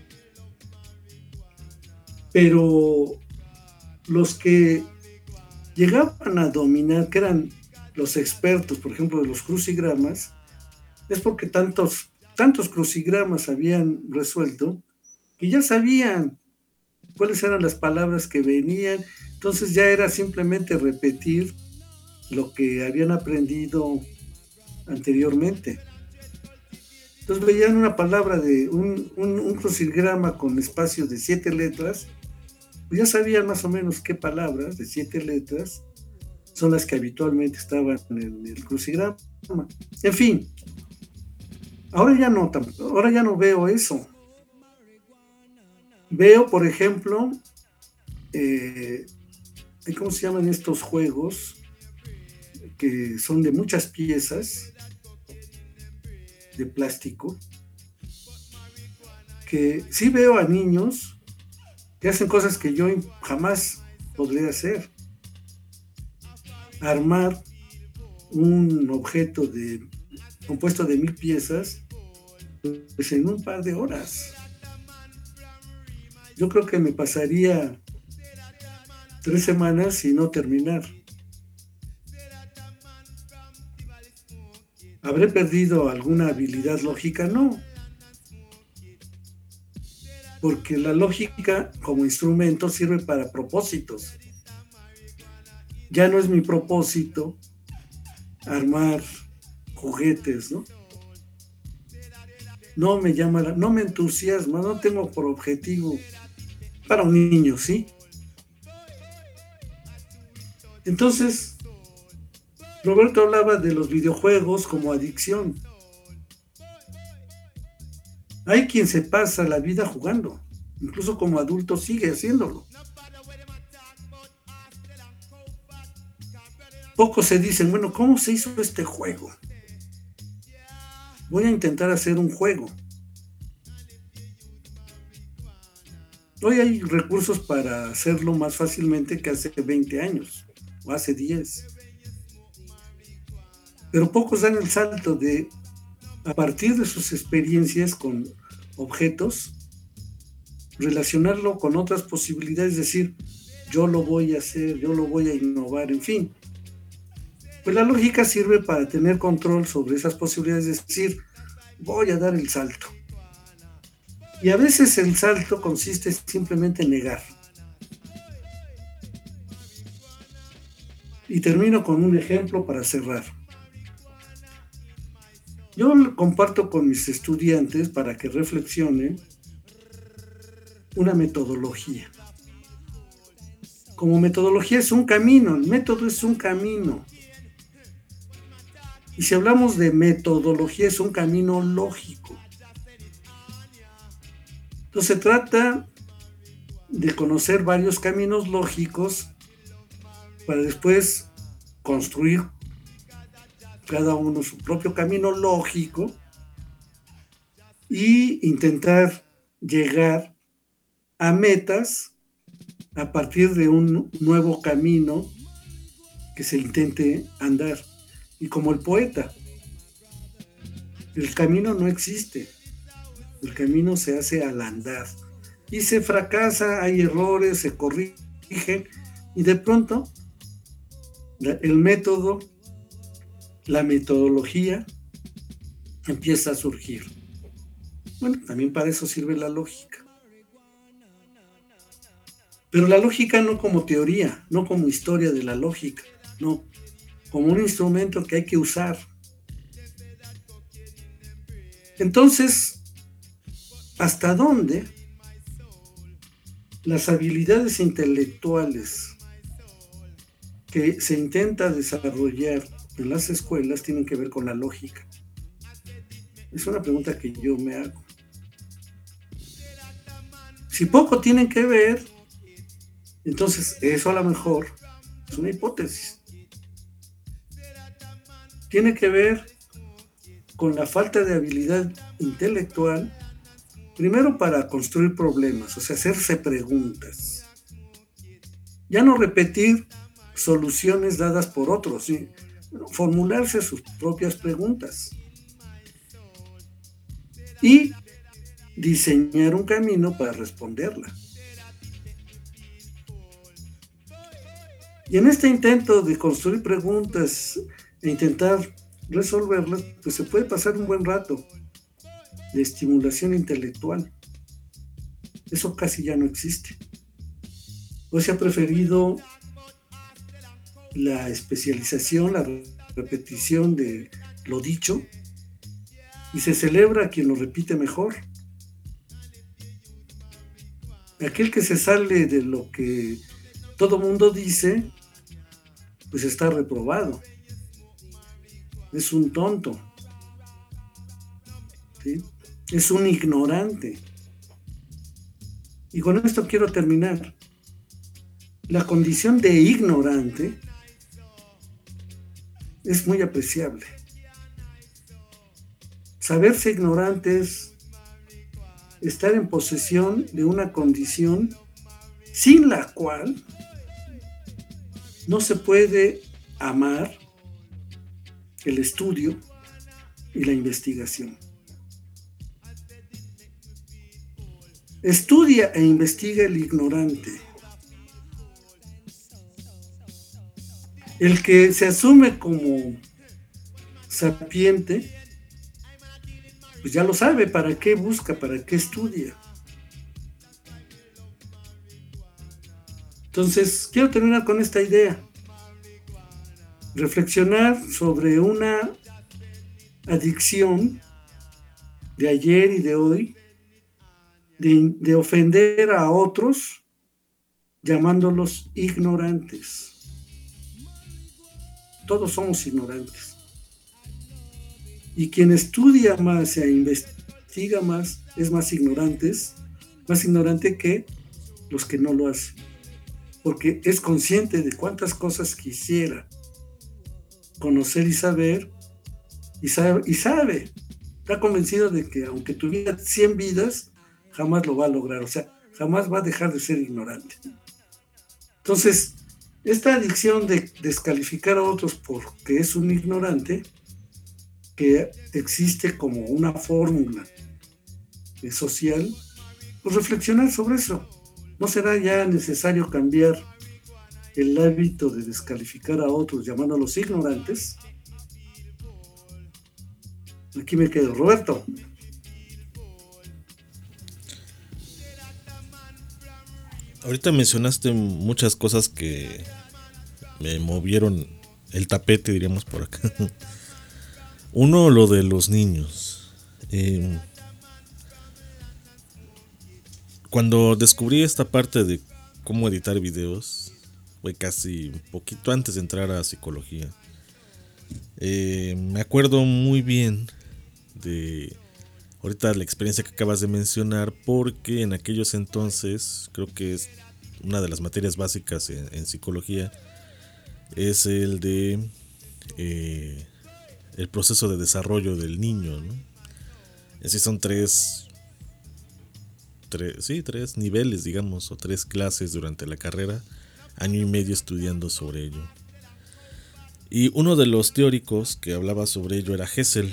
Pero los que llegaban a dominar, que eran los expertos, por ejemplo, de los crucigramas, es porque tantos, tantos crucigramas habían resuelto que ya sabían cuáles eran las palabras que venían. Entonces ya era simplemente repetir lo que habían aprendido anteriormente. Entonces veían una palabra de un, un, un crucigrama con espacio de siete letras, pues ya sabían más o menos qué palabras de siete letras son las que habitualmente estaban en el crucigrama. En fin, ahora ya no, ahora ya no veo eso. Veo, por ejemplo, eh, ¿cómo se llaman estos juegos? Que son de muchas piezas de plástico, que sí veo a niños que hacen cosas que yo jamás podría hacer. Armar un objeto de, compuesto de mil piezas, pues en un par de horas. Yo creo que me pasaría tres semanas sin no terminar. ¿Habré perdido alguna habilidad lógica? No. Porque la lógica como instrumento sirve para propósitos. Ya no es mi propósito armar juguetes, ¿no? No me llama, la, no me entusiasma, no tengo por objetivo para un niño, ¿sí? Entonces, Roberto hablaba de los videojuegos como adicción. Hay quien se pasa la vida jugando, incluso como adulto sigue haciéndolo. Pocos se dicen, bueno, ¿cómo se hizo este juego? Voy a intentar hacer un juego. Hoy hay recursos para hacerlo más fácilmente que hace veinte años o hace diez. pero pocos dan el salto de, a partir de sus experiencias con objetos, relacionarlo con otras posibilidades, es decir, yo lo voy a hacer, yo lo voy a innovar, en fin. Pues la lógica sirve para tener control sobre esas posibilidades, es decir, voy a dar el salto. Y a veces el salto consiste simplemente en negar. Y termino con un ejemplo para cerrar. Yo comparto con mis estudiantes para que reflexionen una metodología. Como metodología es un camino, el método es un camino. Y si hablamos de metodología es un camino lógico. Entonces se trata de conocer varios caminos lógicos para después construir cada uno su propio camino lógico y intentar llegar a metas a partir de un nuevo camino que se intente andar. Y como el poeta, el camino no existe, el camino se hace al andar y se fracasa, hay errores, se corrigen y de pronto el método, la metodología empieza a surgir. Bueno, también para eso sirve la lógica. Pero la lógica no como teoría, no como historia de la lógica, no, como un instrumento que hay que usar. Entonces, ¿hasta dónde las habilidades intelectuales que se intenta desarrollar en las escuelas tienen que ver con la lógica? Es una pregunta que yo me hago. Si poco tienen que ver, entonces eso a lo mejor es una hipótesis. Tiene que ver con la falta de habilidad intelectual, primero para construir problemas, o sea, hacerse preguntas. Ya no repetir soluciones dadas por otros, ¿sí? Formularse sus propias preguntas. Y diseñar un camino para responderla. Y en este intento de construir preguntas e intentar resolverlas, pues se puede pasar un buen rato de estimulación intelectual. Eso casi ya no existe. Hoy se ha preferido la especialización, la repetición de lo dicho, y se celebra a quien lo repite mejor. Aquel que se sale de lo que todo mundo dice, pues está reprobado. Es un tonto. ¿Sí? Es un ignorante. Y con esto quiero terminar. La condición de ignorante es muy apreciable. Saberse ignorante es estar en posesión de una condición sin la cual no se puede amar el estudio y la investigación. Estudia e investiga el ignorante. El que se asume como sapiente, pues ya lo sabe, para qué busca, para qué estudia. Entonces, quiero terminar con esta idea. Reflexionar sobre una adicción de ayer y de hoy, de, de ofender a otros, llamándolos ignorantes. Todos somos ignorantes. Y quien estudia más e investiga más es más ignorantes, más ignorante que los que no lo hacen. Porque es consciente de cuántas cosas quisiera conocer y saber, y sabe, y sabe, está convencido de que aunque tuviera cien vidas, jamás lo va a lograr, o sea, jamás va a dejar de ser ignorante. Entonces, esta adicción de descalificar a otros porque es un ignorante, que existe como una fórmula eh, social, pues reflexionar sobre eso. ¿No será ya necesario cambiar el hábito de descalificar a otros llamándolos ignorantes? Aquí me quedo. Roberto. Ahorita mencionaste muchas cosas que me movieron el tapete, diríamos por acá. Uno, lo de los niños. Eh, cuando descubrí esta parte de cómo editar videos, fue casi un poquito antes de entrar a psicología. Eh, me acuerdo muy bien de ahorita la experiencia que acabas de mencionar, porque en aquellos entonces, creo que es una de las materias básicas en, en psicología, es el de eh, el proceso de desarrollo del niño, ¿no? Así son tres, tres, sí, tres niveles, digamos, o tres clases durante la carrera, año y medio estudiando sobre ello. Y uno de los teóricos que hablaba sobre ello era Hessel.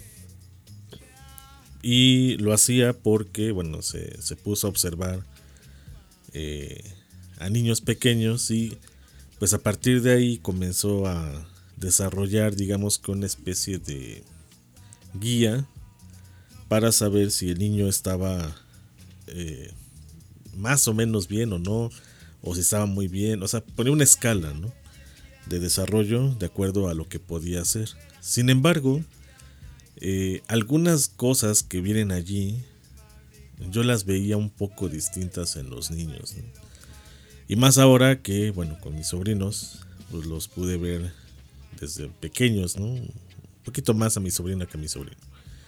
Y lo hacía porque, bueno, se, se puso a observar eh, a niños pequeños y pues a partir de ahí comenzó a desarrollar, digamos, que una especie de guía para saber si el niño estaba eh, más o menos bien o no, o si estaba muy bien, o sea, ponía una escala, ¿no?, de desarrollo de acuerdo a lo que podía hacer. Sin embargo, Eh, algunas cosas que vienen allí yo las veía un poco distintas en los niños, ¿no? Y más ahora que, bueno, con mis sobrinos pues los pude ver desde pequeños, ¿no? Un poquito más a mi sobrina que a mi sobrino.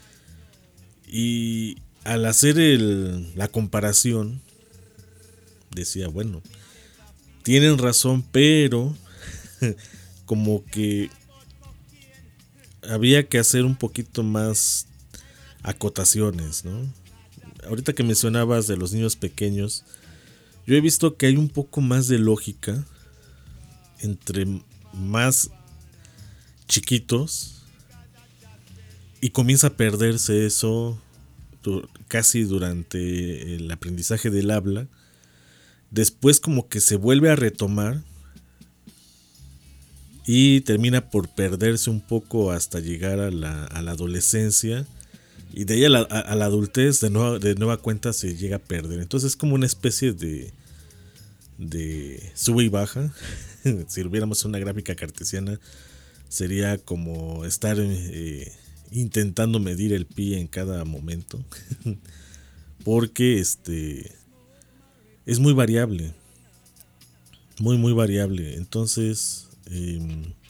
Y al hacer el, la comparación decía, bueno, tienen razón, pero como que había que hacer un poquito más acotaciones, ¿no? Ahorita que mencionabas de los niños pequeños, yo he visto que hay un poco más de lógica entre más chiquitos y comienza a perderse eso du- casi durante el aprendizaje del habla. Después como que se vuelve a retomar y termina por perderse un poco hasta llegar a la, a la adolescencia, y de ahí a la, a, a la adultez de nueva, de nueva cuenta se llega a perder. Entonces es como una especie de, de sube y baja. Si hubiéramos una gráfica cartesiana, sería como estar eh, intentando medir el pi en cada momento. Porque este es muy variable, muy muy variable. Entonces Eh,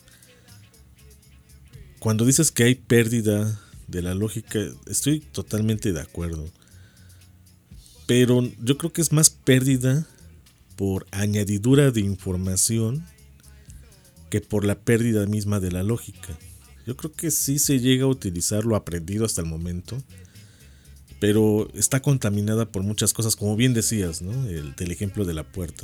cuando dices que hay pérdida de la lógica, estoy totalmente de acuerdo, pero yo creo que es más pérdida por añadidura de información que por la pérdida misma de la lógica. Yo creo que sí se llega a utilizar lo aprendido hasta el momento, pero está contaminada por muchas cosas, como bien decías, ¿no? El del ejemplo de la puerta.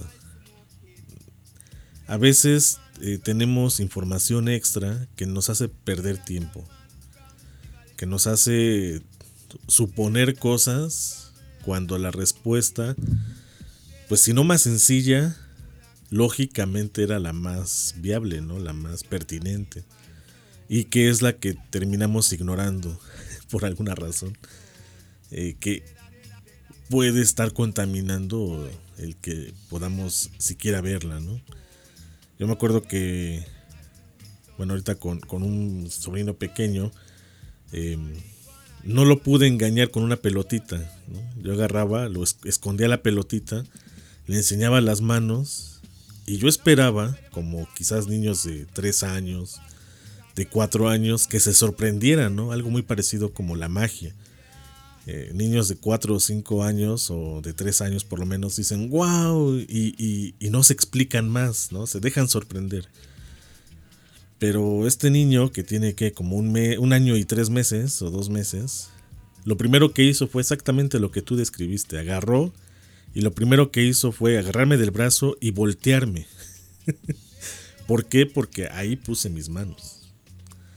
A veces eh, tenemos información extra que nos hace perder tiempo, que nos hace suponer cosas cuando la respuesta, pues si no más sencilla, lógicamente era la más viable, ¿no?, la más pertinente, y que es la que terminamos ignorando por alguna razón, eh, que puede estar contaminando el que podamos siquiera verla, ¿no? Yo me acuerdo que, bueno, ahorita con, con un sobrino pequeño, eh, no lo pude engañar con una pelotita, ¿no? Yo agarraba, lo es- escondía la pelotita, le enseñaba las manos, y yo esperaba, como quizás niños de tres años, de cuatro años, que se sorprendieran, ¿no? Algo muy parecido como la magia. Eh, niños de cuatro o cinco años o de tres años por lo menos dicen wow, y, y, y no se explican más, ¿no? Se dejan sorprender. Pero este niño que tiene que como un, me, un año y tres meses o dos meses, lo primero que hizo fue exactamente lo que tú describiste. Agarró y lo primero que hizo fue agarrarme del brazo y voltearme. ¿Por qué? Porque ahí puse mis manos.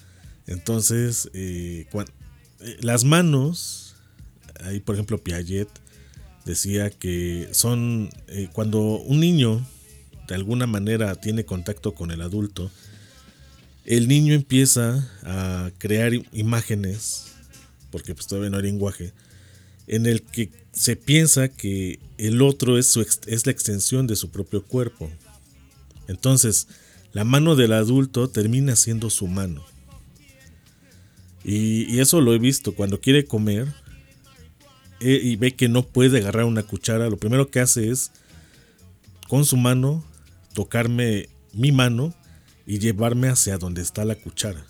Entonces, eh, cuan- eh, las manos, ahí por ejemplo Piaget decía que son eh, cuando un niño de alguna manera tiene contacto con el adulto, el niño empieza a crear imágenes, porque pues todavía no hay lenguaje, en el que se piensa que el otro es, su ex- es la extensión de su propio cuerpo. Entonces, la mano del adulto termina siendo su mano. Y, y eso lo he visto, cuando quiere comer eh, y ve que no puede agarrar una cuchara, lo primero que hace es, con su mano, tocarme mi mano y llevarme hacia donde está la cuchara.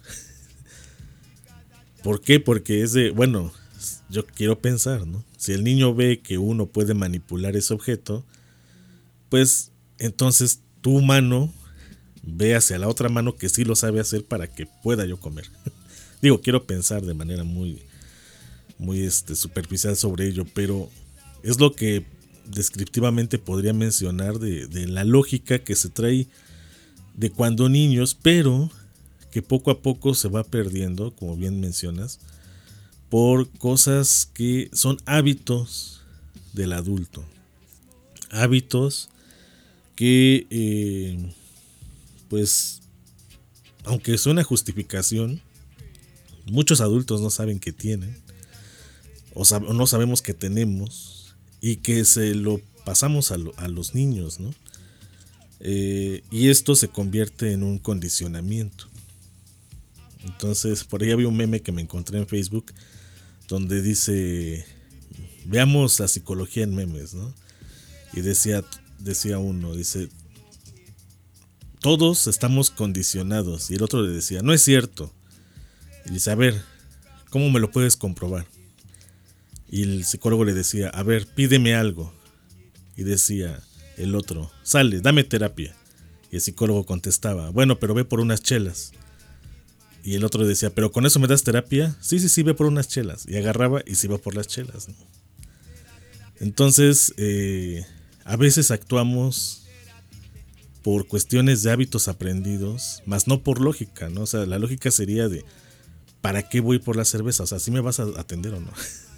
¿Por qué? Porque es de, bueno, yo quiero pensar, ¿no? Si el niño ve que uno puede manipular ese objeto, pues entonces tu mano ve hacia la otra mano que sí lo sabe hacer para que pueda yo comer. Digo, quiero pensar de manera muy, muy este, superficial sobre ello, pero es lo que descriptivamente podría mencionar de, de la lógica que se trae de cuando niños, pero que poco a poco se va perdiendo, como bien mencionas, por cosas que son hábitos del adulto. Hábitos que, eh, pues, aunque suena justificación, muchos adultos no saben que tienen, o, sab- o no sabemos que tenemos, y que se lo pasamos a, lo- a los niños, ¿no? Eh, y esto se convierte en un condicionamiento. Entonces, por ahí había un meme que me encontré en Facebook donde dice, veamos la psicología en memes, ¿no? Y decía, decía uno, dice, todos estamos condicionados. Y el otro le decía, no es cierto. Y dice, a ver, ¿cómo me lo puedes comprobar? Y el psicólogo le decía, a ver, pídeme algo. Y decía el otro, sale, dame terapia. Y el psicólogo contestaba, bueno, pero ve por unas chelas. Y el otro decía, ¿pero con eso me das terapia? Sí, sí, sí, ve por unas chelas. Y agarraba y se iba por las chelas, ¿no? Entonces, eh, a veces actuamos por cuestiones de hábitos aprendidos, más no por lógica, ¿no? O sea, la lógica sería de, ¿para qué voy por la cerveza? O sea, ¿sí me vas a atender o no?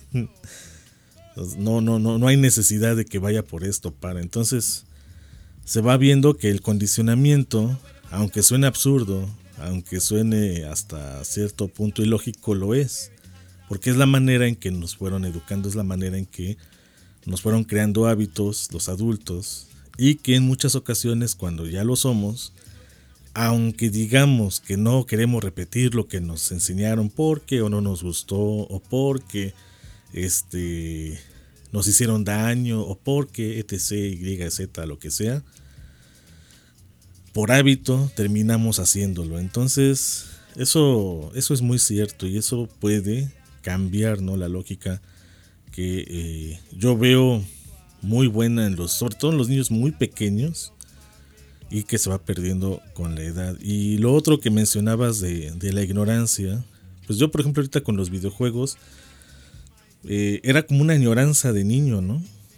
No, no, no, no hay necesidad de que vaya por esto para. Entonces, se va viendo que el condicionamiento, aunque suene absurdo, aunque suene hasta cierto punto ilógico, lo es, porque es la manera en que nos fueron educando, es la manera en que nos fueron creando hábitos los adultos, y que en muchas ocasiones cuando ya lo somos, aunque digamos que no queremos repetir lo que nos enseñaron porque o no nos gustó o porque este nos hicieron daño o porque etc, y, z, lo que sea, por hábito terminamos haciéndolo. Entonces eso, eso es muy cierto, y eso puede cambiar, ¿no? La lógica que eh, yo veo muy buena en los, sobre todo en los niños muy pequeños, y que se va perdiendo con la edad. Y lo otro que mencionabas de, de la ignorancia, pues yo por ejemplo ahorita con los videojuegos eh, era como una añoranza de niño, ¿no?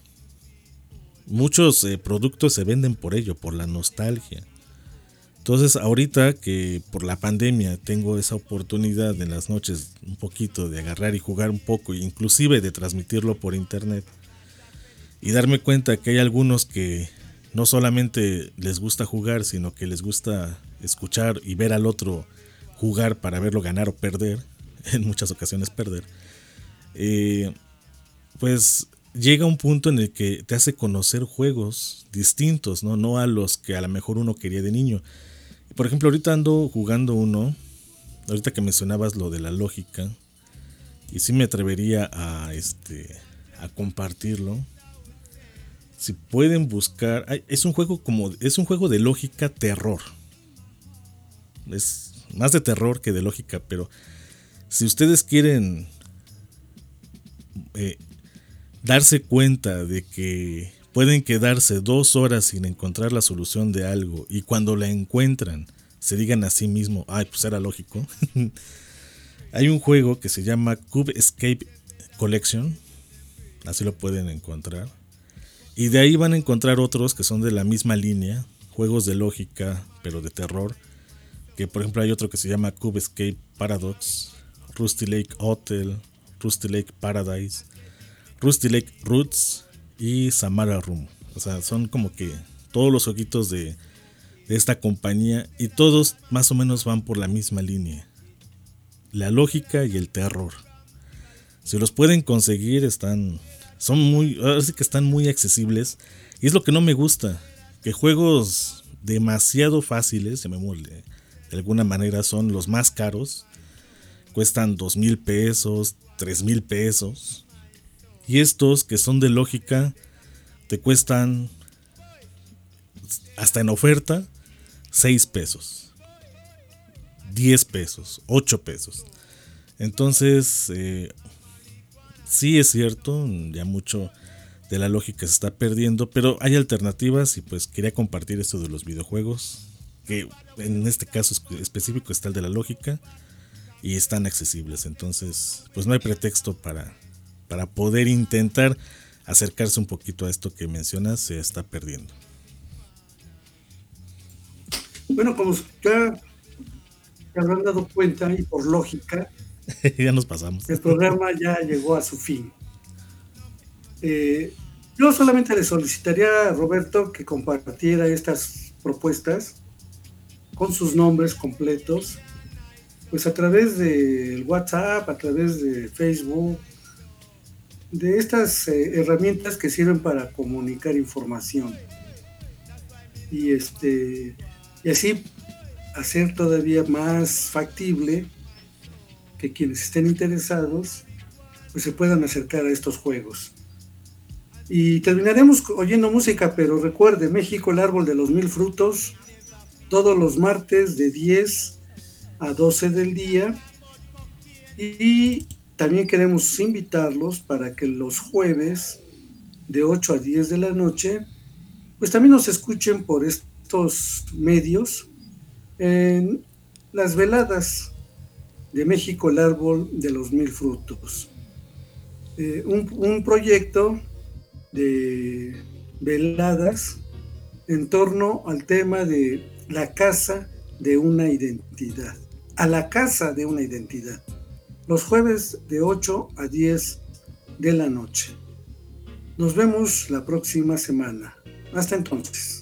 Muchos eh, productos se venden por ello, por la nostalgia. Entonces ahorita que por la pandemia tengo esa oportunidad en las noches un poquito de agarrar y jugar un poco, inclusive de transmitirlo por internet, y darme cuenta que hay algunos que no solamente les gusta jugar, sino que les gusta escuchar y ver al otro jugar para verlo ganar o perder, en muchas ocasiones perder, eh, pues llega un punto en el que te hace conocer juegos distintos, ¿no? No a los que a lo mejor uno quería de niño. Por ejemplo, ahorita ando jugando uno, ahorita que mencionabas lo de la lógica, y sí me atrevería a, este, a compartirlo. Si pueden buscar, es un juego como, es un juego de lógica terror. Es más de terror que de lógica, pero si ustedes quieren eh, darse cuenta de que pueden quedarse dos horas sin encontrar la solución de algo, y cuando la encuentran se digan a sí mismo, ay, pues era lógico. Hay un juego que se llama Cube Escape Collection, así lo pueden encontrar, y de ahí van a encontrar otros que son de la misma línea, juegos de lógica pero de terror, que por ejemplo hay otro que se llama Cube Escape Paradox, Rusty Lake Hotel, Rusty Lake Paradise, Rusty Lake Roots y Samara Room. O sea, son como que todos los jueguitos de, de esta compañía, y todos más o menos van por la misma línea: la lógica y el terror. Si los pueden conseguir, están son muy, ahora sí que están muy accesibles, y es lo que no me gusta, que juegos demasiado fáciles, llamémosle de alguna manera, son los más caros, cuestan dos mil pesos, tres mil pesos, y estos que son de lógica te cuestan, hasta en oferta, seis pesos, diez pesos, ocho pesos. Entonces, eh, sí es cierto, ya mucho de la lógica se está perdiendo, pero hay alternativas, y pues quería compartir esto de los videojuegos, que en este caso específico está el de la lógica, y están accesibles. Entonces, pues no hay pretexto para, para poder intentar acercarse un poquito a esto que mencionas, se está perdiendo. Bueno, como ya se habrán dado cuenta, y por lógica, ya nos pasamos. El programa ya llegó a su fin. Eh, yo solamente le solicitaría a Roberto que compartiera estas propuestas con sus nombres completos, pues a través del WhatsApp, a través de Facebook, de estas eh, herramientas que sirven para comunicar información. Y este y así hacer todavía más factible que quienes estén interesados pues se puedan acercar a estos juegos. Y terminaremos oyendo música, pero recuerde, México, el árbol de los mil frutos, todos los martes de diez a doce del día, y también queremos invitarlos para que los jueves de ocho a diez de la noche pues también nos escuchen por estos medios en las veladas de México, el árbol de los mil frutos. Eh, un, un proyecto de veladas en torno al tema de la casa de una identidad, a la casa de una identidad, los jueves de ocho a diez de la noche. Nos vemos la próxima semana. Hasta entonces.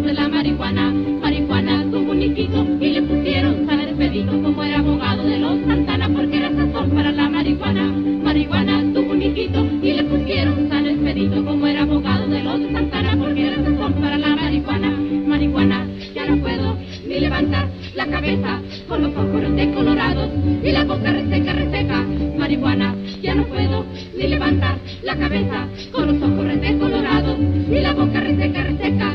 polvos de la marihuana. Marihuana tuvo un hijito y le pusieron San Expedito, como era abogado de los Santana, porque era sazón para la marihuana. Marihuana tuvo un hijito y le pusieron San Expedito, como era abogado de los Santana, porque era sazón para la marihuana. Marihuana, ya no puedo ni levantar la cabeza con los ojos decolorados y la boca reseca, reseca. Marihuana, ya no puedo ni levantar la cabeza con los ojos decolorados y la boca reseca, reseca.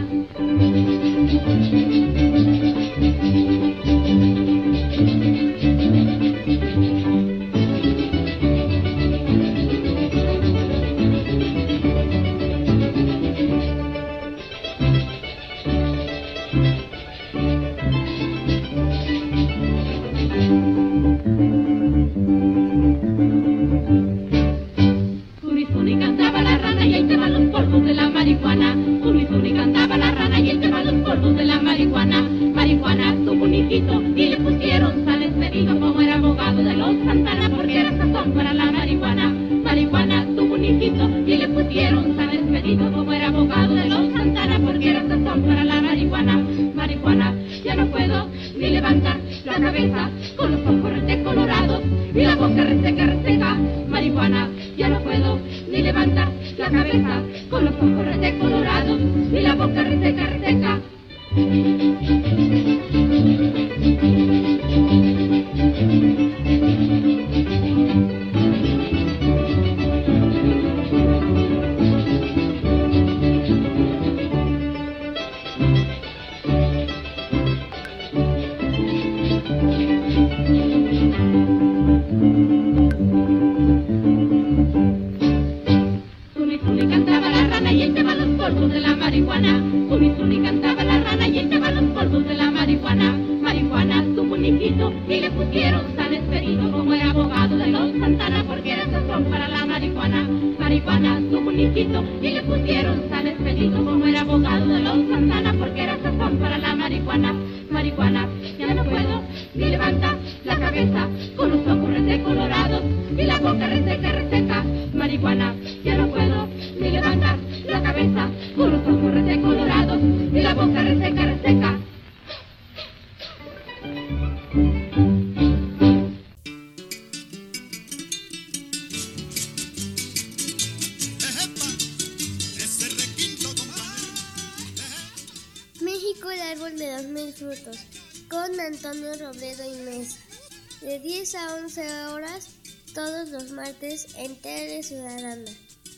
México, el árbol de los mil frutos, con Antonio Robledo y Mesa, de diez a once horas, todos los martes en Tele Ciudadana.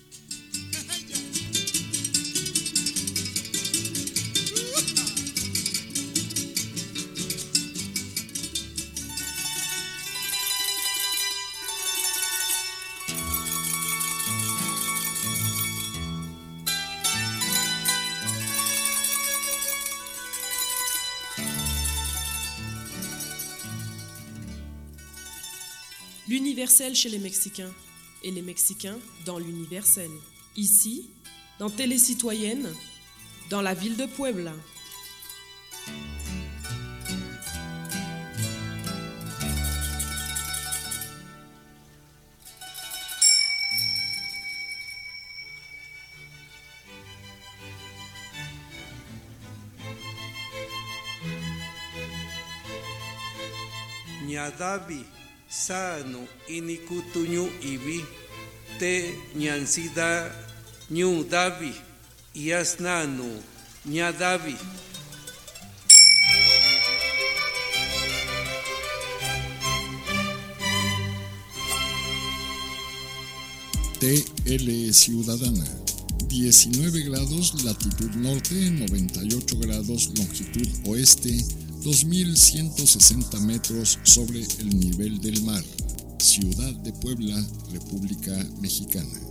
L'universel chez les Mexicains et les Mexicains dans l'universel. Ici, dans Télé Citoyenne, dans la ville de Puebla. Ñadavi sano inikutuñu ibi te ñansida ñu davi yasnanu ñadavi. T L Ciudadana, diecinueve grados latitud norte, noventa y ocho grados longitud oeste, dos mil ciento sesenta metros sobre el nivel del mar. Ciudad de Puebla, República Mexicana.